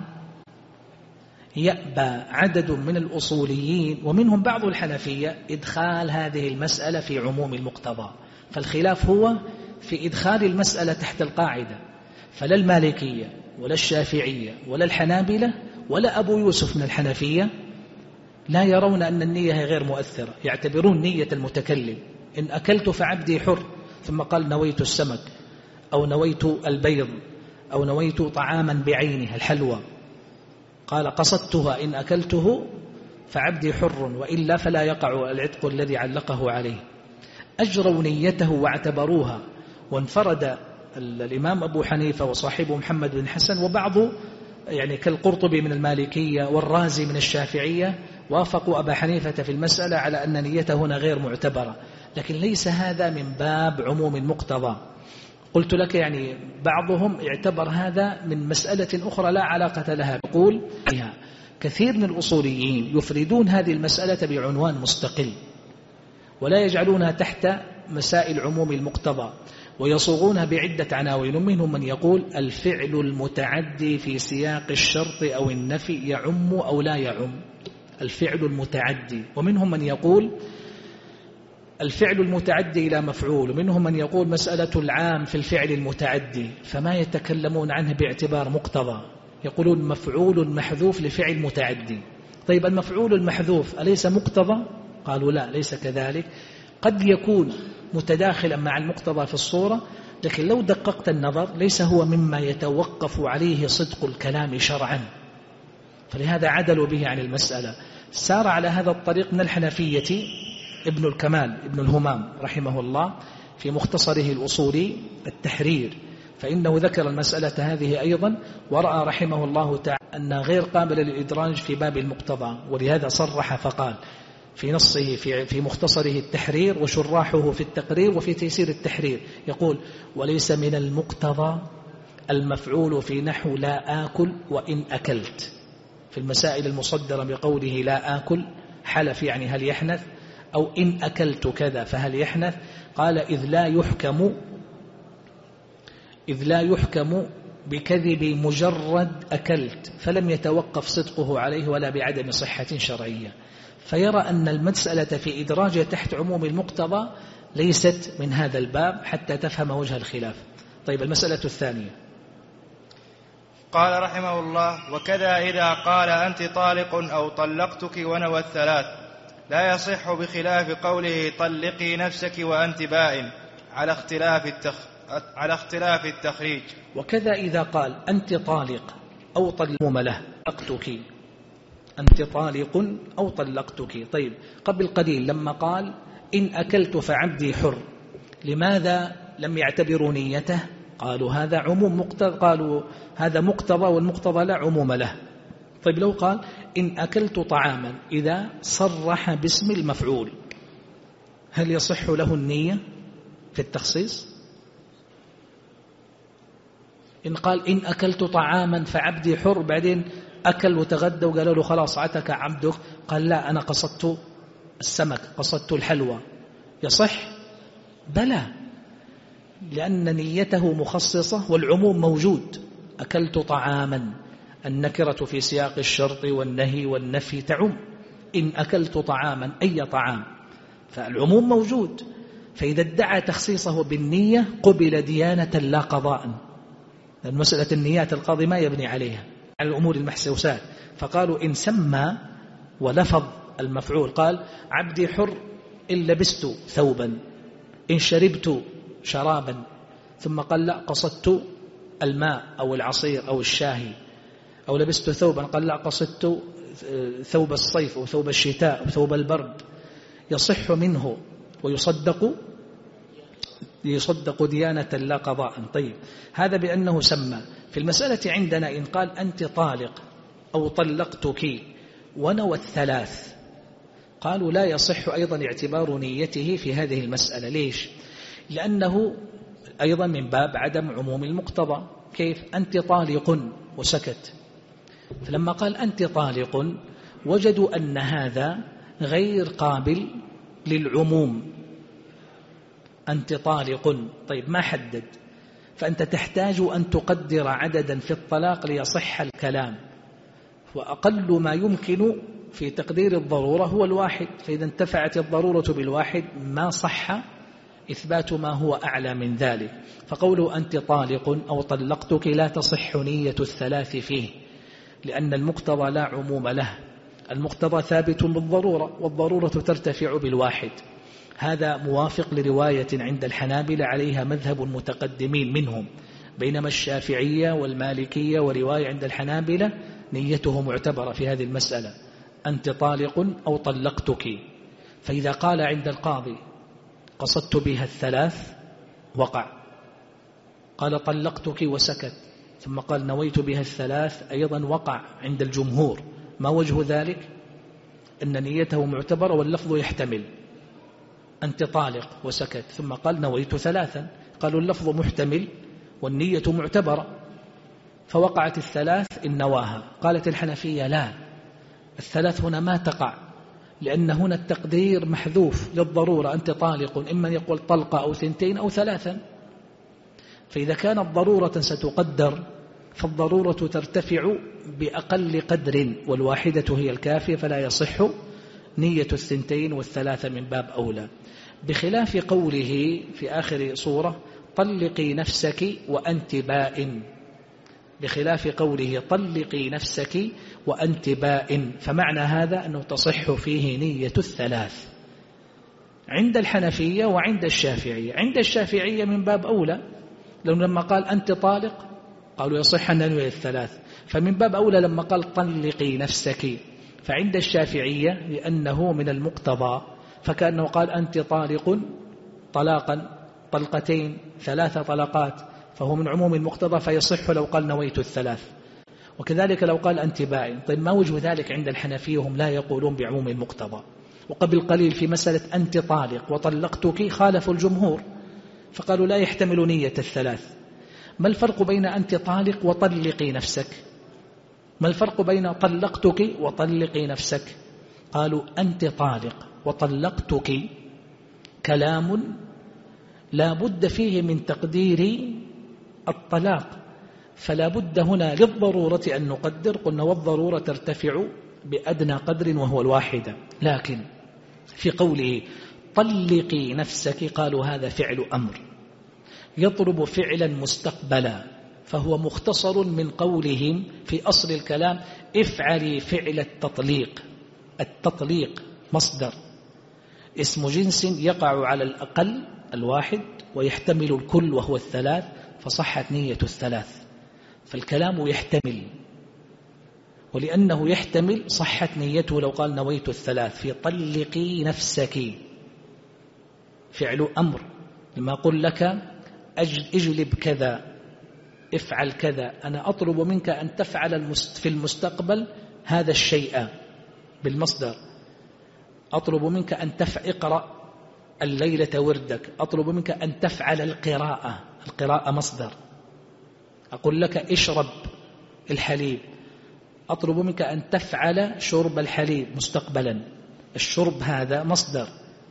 يأبى عدد من الأصوليين ومنهم بعض الحنفية إدخال هذه المسألة في عموم المقتضى، فالخلاف هو في إدخال المسألة تحت القاعدة، فلا المالكية ولا الشافعية ولا الحنابلة ولا أبو يوسف من الحنفية لا يرون أن النية غير مؤثرة، يعتبرون نية المتكلم إن أكلت فعبدي حر، ثم قال نويت السمك أو نويت البيض أو نويت طعاما بعينه الحلوى، قال قصدتها إن أكلته فعبدي حر وإلا فلا يقع العتق الذي علقه عليه. أجروا نيته واعتبروها، وانفرد الإمام أبو حنيفة وصاحبه محمد بن حسن وبعض يعني كالقرطبي من المالكية والرازي من الشافعية وافقوا أبا حنيفة في المسألة على أن نيته هنا غير معتبرة، لكن ليس هذا من باب عموم المقتضى. قلت لك يعني بعضهم اعتبر هذا من مسألة أخرى لا علاقة لها، يقول فيها كثير من الأصوليين يفردون هذه المسألة بعنوان مستقل ولا يجعلونها تحت مسائل عموم المقتضى ويصوغونها بعدة عناوين، منهم من يقول الفعل المتعدي في سياق الشرط أو النفي يعم أو لا يعم، الفعل المتعدي، ومنهم من يقول الفعل المتعدي إلى مفعول، ومنهم من يقول مسألة العام في الفعل المتعدي، فما يتكلمون عنه باعتبار مقتضى، يقولون مفعول محذوف لفعل متعدي. طيب المفعول المحذوف أليس مقتضى؟ قالوا لا ليس كذلك، قد يكون متداخلا مع المقتضى في الصورة، لكن لو دققت النظر ليس هو مما يتوقف عليه صدق الكلام شرعا، فلهذا عدلوا به عن المسألة. سار على هذا الطريق من الحنفية ابن الكمال ابن الهمام رحمه الله في مختصره الأصولي التحرير، فإنه ذكر المسألة هذه أيضا، ورأى رحمه الله تعالى أنها غير قابلة للإدراج في باب المقتضى، ولهذا صرح فقال في نصه في مختصره التحرير وشراحه في التقرير وفي تيسير التحرير، يقول وليس من المقتضى المفعول في نحو لا آكل وإن أكلت، في المسائل المصدرة بقوله لا آكل حلف يعني هل يحنث، أو إن أكلت كذا فهل يحنث، قال إذ لا يحكم بكذب مجرد أكلت، فلم يتوقف صدقه عليه ولا بعدم صحة شرعية، فيرى أن المسألة في إدراجه تحت عموم المقتضى ليست من هذا الباب حتى تفهم وجه الخلاف. طيب المسألة الثانية، قال رحمه الله وكذا إذا قال أنت طالق أو طلقتك ونوى الثلاث لا يصح بخلاف قوله طلقي نفسك وأنت بائن على اختلاف التخريج. وكذا إذا قال أنت طالق أو طلقتك، أنت طالق أو طلقتك. طيب قبل قليل لما قال إن أكلت فعبدي حر، لماذا لم يعتبروا نيته؟ قالوا هذا عموم مقتضى، قالوا هذا مقتضى والمقتضى لا عموم له. طيب لو قال إن أكلت طعاما إذا صرح باسم المفعول، هل يصح له النية في التخصيص؟ إن قال إن أكلت طعاما فعبدي حر، بعدين أكل وتغدى وقالوا له خلاص عتك عبدك، قال لا أنا قصدت السمك قصدت الحلوى، يصح؟ بلى، لأن نيته مخصصة والعموم موجود. أكلت طعاما، النكرة في سياق الشرط والنهي والنفي تعم، إن أكلت طعاما أي طعام، فالعموم موجود، فإذا ادعى تخصيصه بالنية قبل ديانة لا قضاء، لأن مسألة النيات القاضي ما يبني عليها على الأمور المحسوسات، فقالوا إن سمى ولفظ المفعول، قال عبدي حر إن لبست ثوبا، إن شربت شرابا، ثم قال لا قصدت الماء أو العصير أو الشاهي، أو لبست ثوبا قال لا قصدت ثوب الصيف أو ثوب الشتاء أو ثوب البرد، يصح منه ويصدق ديانة لا قضاء. طيب هذا بأنه سمى. في المسألة عندنا إن قال أنت طالق أو طلقتك ونوى الثلاث، قالوا لا يصح أيضا اعتبار نيته في هذه المسألة. ليش؟ لأنه أيضا من باب عدم عموم المقتضى. كيف؟ أنت طالق وسكت، فلما قال أنت طالق وجدوا أن هذا غير قابل للعموم، أنت طالق. طيب ما حدد، فأنت تحتاج أن تقدر عددا في الطلاق ليصح الكلام، وأقل ما يمكن في تقدير الضرورة هو الواحد، فإذا انتفعت الضرورة بالواحد ما صح إثبات ما هو أعلى من ذلك. فقوله أنت طالق أو طلقتك لا تصح نية الثلاث فيه، لأن المقتضى لا عموم له، المقتضى ثابت بالضرورة، والضرورة ترتفع بالواحد. هذا موافق لرواية عند الحنابلة عليها مذهب المتقدمين منهم، بينما الشافعية والمالكية ورواية عند الحنابلة نيته معتبرة في هذه المسألة، أنت طالق أو طلقتك. فإذا قال عند القاضي قصدت بها الثلاث وقع، قال طلقتك وسكت، ثم قال نويت بها الثلاث أيضا وقع عند الجمهور. ما وجه ذلك؟ أن نيته معتبرة واللفظ يحتمل، أنت طالق وسكت، ثم قال نويت ثلاثا، قالوا اللفظ محتمل والنية معتبرة، فوقعت الثلاث إن نواها. قالت الحنفية لا، الثلاث هنا ما تقع، لأن هنا التقدير محذوف للضرورة، أنت طالق، إما يقول طلقة أو ثنتين أو ثلاثا. فإذا كانت ضرورة ستقدر فالضرورة ترتفع بأقل قدر، والواحدة هي الكافية، فلا يصح نية الثنتين والثلاثة من باب أولى. بخلاف قوله في آخر صورة طلقي نفسك وأنت بائن، بخلاف قوله طلقي نفسك وأنت بائن، فمعنى هذا أنه تصح فيه نية الثلاث عند الحنفية وعند الشافعية. عند الشافعية من باب أولى، لما قال أنت طالق قالوا يصح أن ننوي الثلاث، فمن باب أولى لما قال طلقي نفسك. فعند الشافعية لأنه من المقتضى، فكأنه قال أنت طالق طلاقا، طلقتين، 3 طلقات، فهو من عموم المقتضى فيصح لو قال نويت الثلاث. وكذلك لو قال أنت بائن. طيب ما وجه ذلك عند الحنفية؟ هم لا يقولون بعموم المقتضى. وقبل قليل في مسألة أنت طالق وطلقتك خالفوا الجمهور، فقالوا لا يحتمل نية الثلاث. ما الفرق بين أنت طالق وطلقي نفسك؟ ما الفرق بين طلقتك وطلقي نفسك؟ قالوا أنت طالق وطلقتك كلام لا بد فيه من تقدير الطلاق، فلا بد هنا للضرورة أن نقدر، قلنا والضرورة ترتفع بأدنى قدر وهو الواحدة. لكن في قوله طلقي نفسك قالوا هذا فعل أمر يطلب فعلا مستقبلا، فهو مختصر من قولهم في أصل الكلام افعلي فعل التطليق. التطليق مصدر اسم جنس يقع على الأقل الواحد ويحتمل الكل وهو الثلاث، فصحت نية الثلاث. فالكلام يحتمل، ولأنه يحتمل صحت نيته لو قال نويت الثلاث. في طلقي نفسك فعل أمر، لما أقول لك اجلب كذا، افعل كذا، أنا أطلب منك أن تفعل في المستقبل هذا الشيء بالمصدر. أطلب منك أن اقرأ الليلة وردك، أطلب منك أن تفعل القراءة، القراءة مصدر. أقول لك اشرب الحليب، أطلب منك أن تفعل شرب الحليب مستقبلا، الشرب هذا مصدر.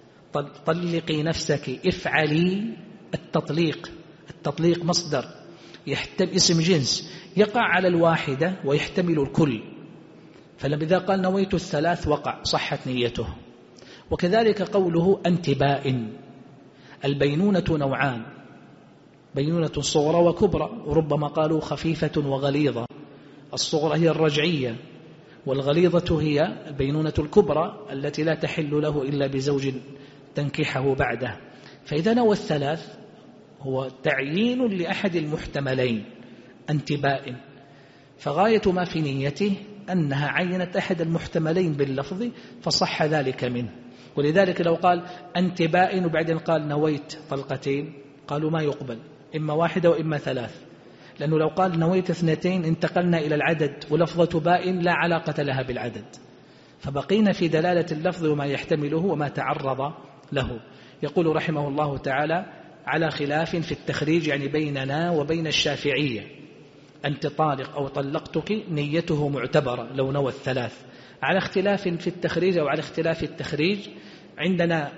طلقي نفسك افعلي التطليق، التطليق مصدر اسم جنس يقع على الواحدة ويحتمل الكل، فلما إذا قال نويت الثلاث وقع، صحت نيته. وكذلك قوله أنت بائن. البينونة نوعان، بينونة صغرى وكبرى، وربما قالوا خفيفة وغليظة. الصغرى هي الرجعية، والغليظة هي البينونة الكبرى التي لا تحل له إلا بزوج تنكحه بعده. فإذا نوى الثلاث هو تعيين لأحد المحتملين، أنت بائن، فغاية ما في نيته أنها عينت أحد المحتملين باللفظ فصح ذلك منه. ولذلك لو قال أنت بائن وبعدين قال نويت طلقتين قالوا ما يقبل، إما واحدة وإما ثلاث، لأنه لو قال نويت اثنتين انتقلنا إلى العدد، ولفظة بائن لا علاقة لها بالعدد، فبقينا في دلالة اللفظ وما يحتمله وما تعرض له. يقول رحمه الله تعالى على خلاف في التخريج، يعني بيننا وبين الشافعية، أنت طالق أو طلقتك نيته معتبرة لو نوى الثلاث. على اختلاف في التخريج أو على اختلاف التخريج، عندنا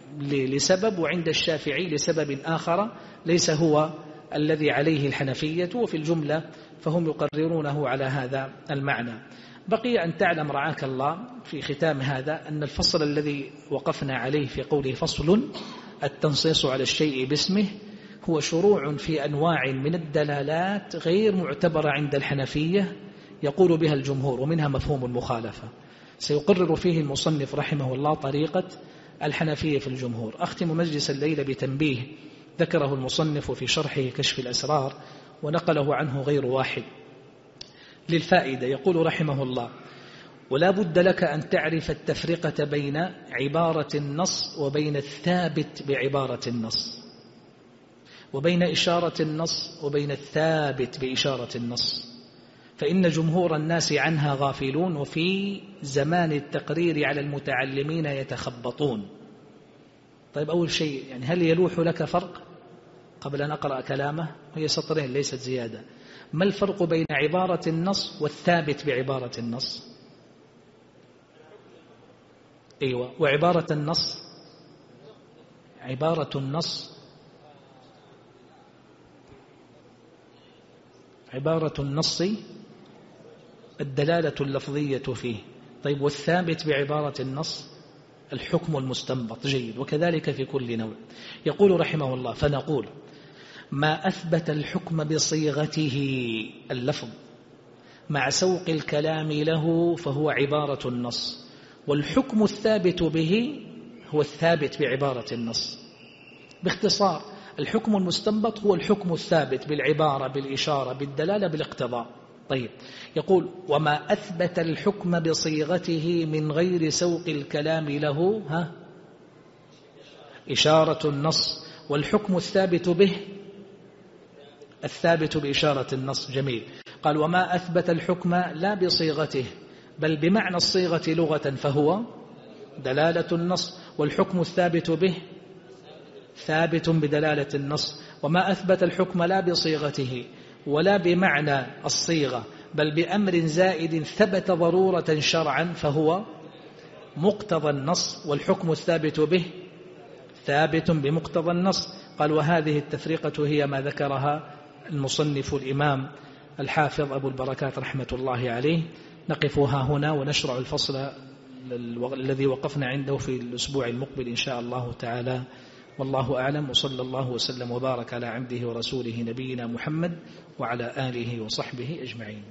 لسبب، وعند الشافعي لسبب آخر ليس هو الذي عليه الحنفية، وفي الجملة فهم يقررونه على هذا المعنى. بقي أن تعلم رعاك الله في ختام هذا أن الفصل الذي وقفنا عليه في قوله فصل التنصيص على الشيء باسمه هو شروع في أنواع من الدلالات غير معتبرة عند الحنفية يقول بها الجمهور، ومنها مفهوم المخالفة. سيقرر فيه المصنف رحمه الله طريقة الحنفية في الجمهور. أختم مجلس الليلة بتنبيه ذكره المصنف في شرحه كشف الأسرار ونقله عنه غير واحد للفائدة. يقول رحمه الله: ولا بد لك أن تعرف التفرقة بين عبارة النص وبين الثابت بعبارة النص، وبين إشارة النص وبين الثابت بإشارة النص، فإن جمهور الناس عنها غافلون، وفي زمان التقرير على المتعلمين يتخبطون. طيب، أول شيء يعني هل يلوح لك فرق قبل أن أقرأ كلامه؟ هي سطرين ليست زيادة. ما الفرق بين عبارة النص والثابت بعبارة النص؟ أيوة. وعبارة النص، عبارة النص، عبارة النص الدلالة اللفظية فيه. طيب، والثابت بعبارة النص الحكم المستنبط. جيد. وكذلك في كل نوع. يقول رحمه الله: فنقول ما أثبت الحكم بصيغته اللفظ مع سوق الكلام له فهو عبارة النص، والحكم الثابت به هو الثابت بعبارة النص. باختصار، الحكم المستنبط هو الحكم الثابت بالعبارة، بالإشارة، بالدلالة، بالاقتضاء. طيب، يقول: وما أثبت الحكم بصيغته من غير سوق الكلام له إشارة النص، والحكم الثابت به الثابت بإشارة النص. جميل. قال: وما أثبت الحكم لا بصيغته بل بمعنى الصيغة لغة فهو دلالة النص، والحكم الثابت به ثابت بدلالة النص. وما أثبت الحكم لا بصيغته ولا بمعنى الصيغة بل بأمر زائد ثبت ضرورة شرعا فهو مقتضى النص، والحكم الثابت به ثابت بمقتضى النص. قال: وهذه التفرقة هي ما ذكرها المصنف الإمام الحافظ أبو البركات رحمة الله عليه. نقفها هنا ونشرع الفصل الذي وقفنا عنده في الأسبوع المقبل إن شاء الله تعالى. والله أعلم، وصلى الله وسلم وبارك على عبده ورسوله نبينا محمد وعلى آله وصحبه أجمعين.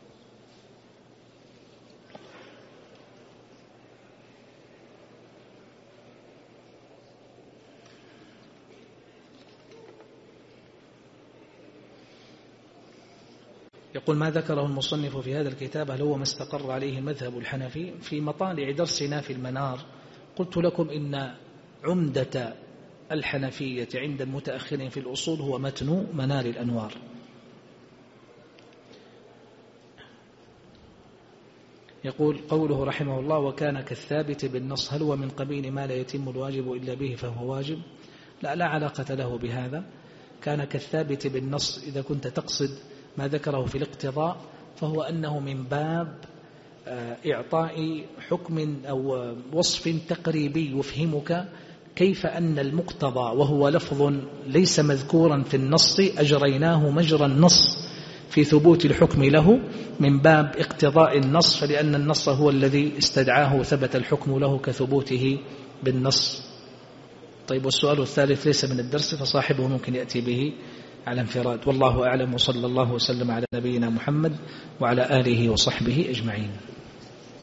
يقول: ما ذكره المصنف في هذا الكتاب هل هو ما استقر عليه المذهب الحنفي؟ في مطالع درسنا في المنار قلت لكم إن عمدة الحنفية عند المتأخرين في الأصول هو متن منار الأنوار. يقول: قوله رحمه الله: وكان كالثابت بالنص، هل هو من قبيل ما لا يتم الواجب إلا به فهو واجب؟ لا علاقة له بهذا. كان كالثابت بالنص إذا كنت تقصد ما ذكره في الاقتضاء فهو أنه من باب إعطاء حكم أو وصف تقريبي يفهمك كيف أن المقتضى وهو لفظ ليس مذكورا في النص أجريناه مجرى النص في ثبوت الحكم له من باب اقتضاء النص، فلأن النص هو الذي استدعاه ثبت الحكم له كثبوته بالنص. طيب، والسؤال الثالث ليس من الدرس فصاحبه ممكن يأتي به على انفراد. والله أعلم، وصلى الله وسلم على نبينا محمد وعلى آله وصحبه أجمعين.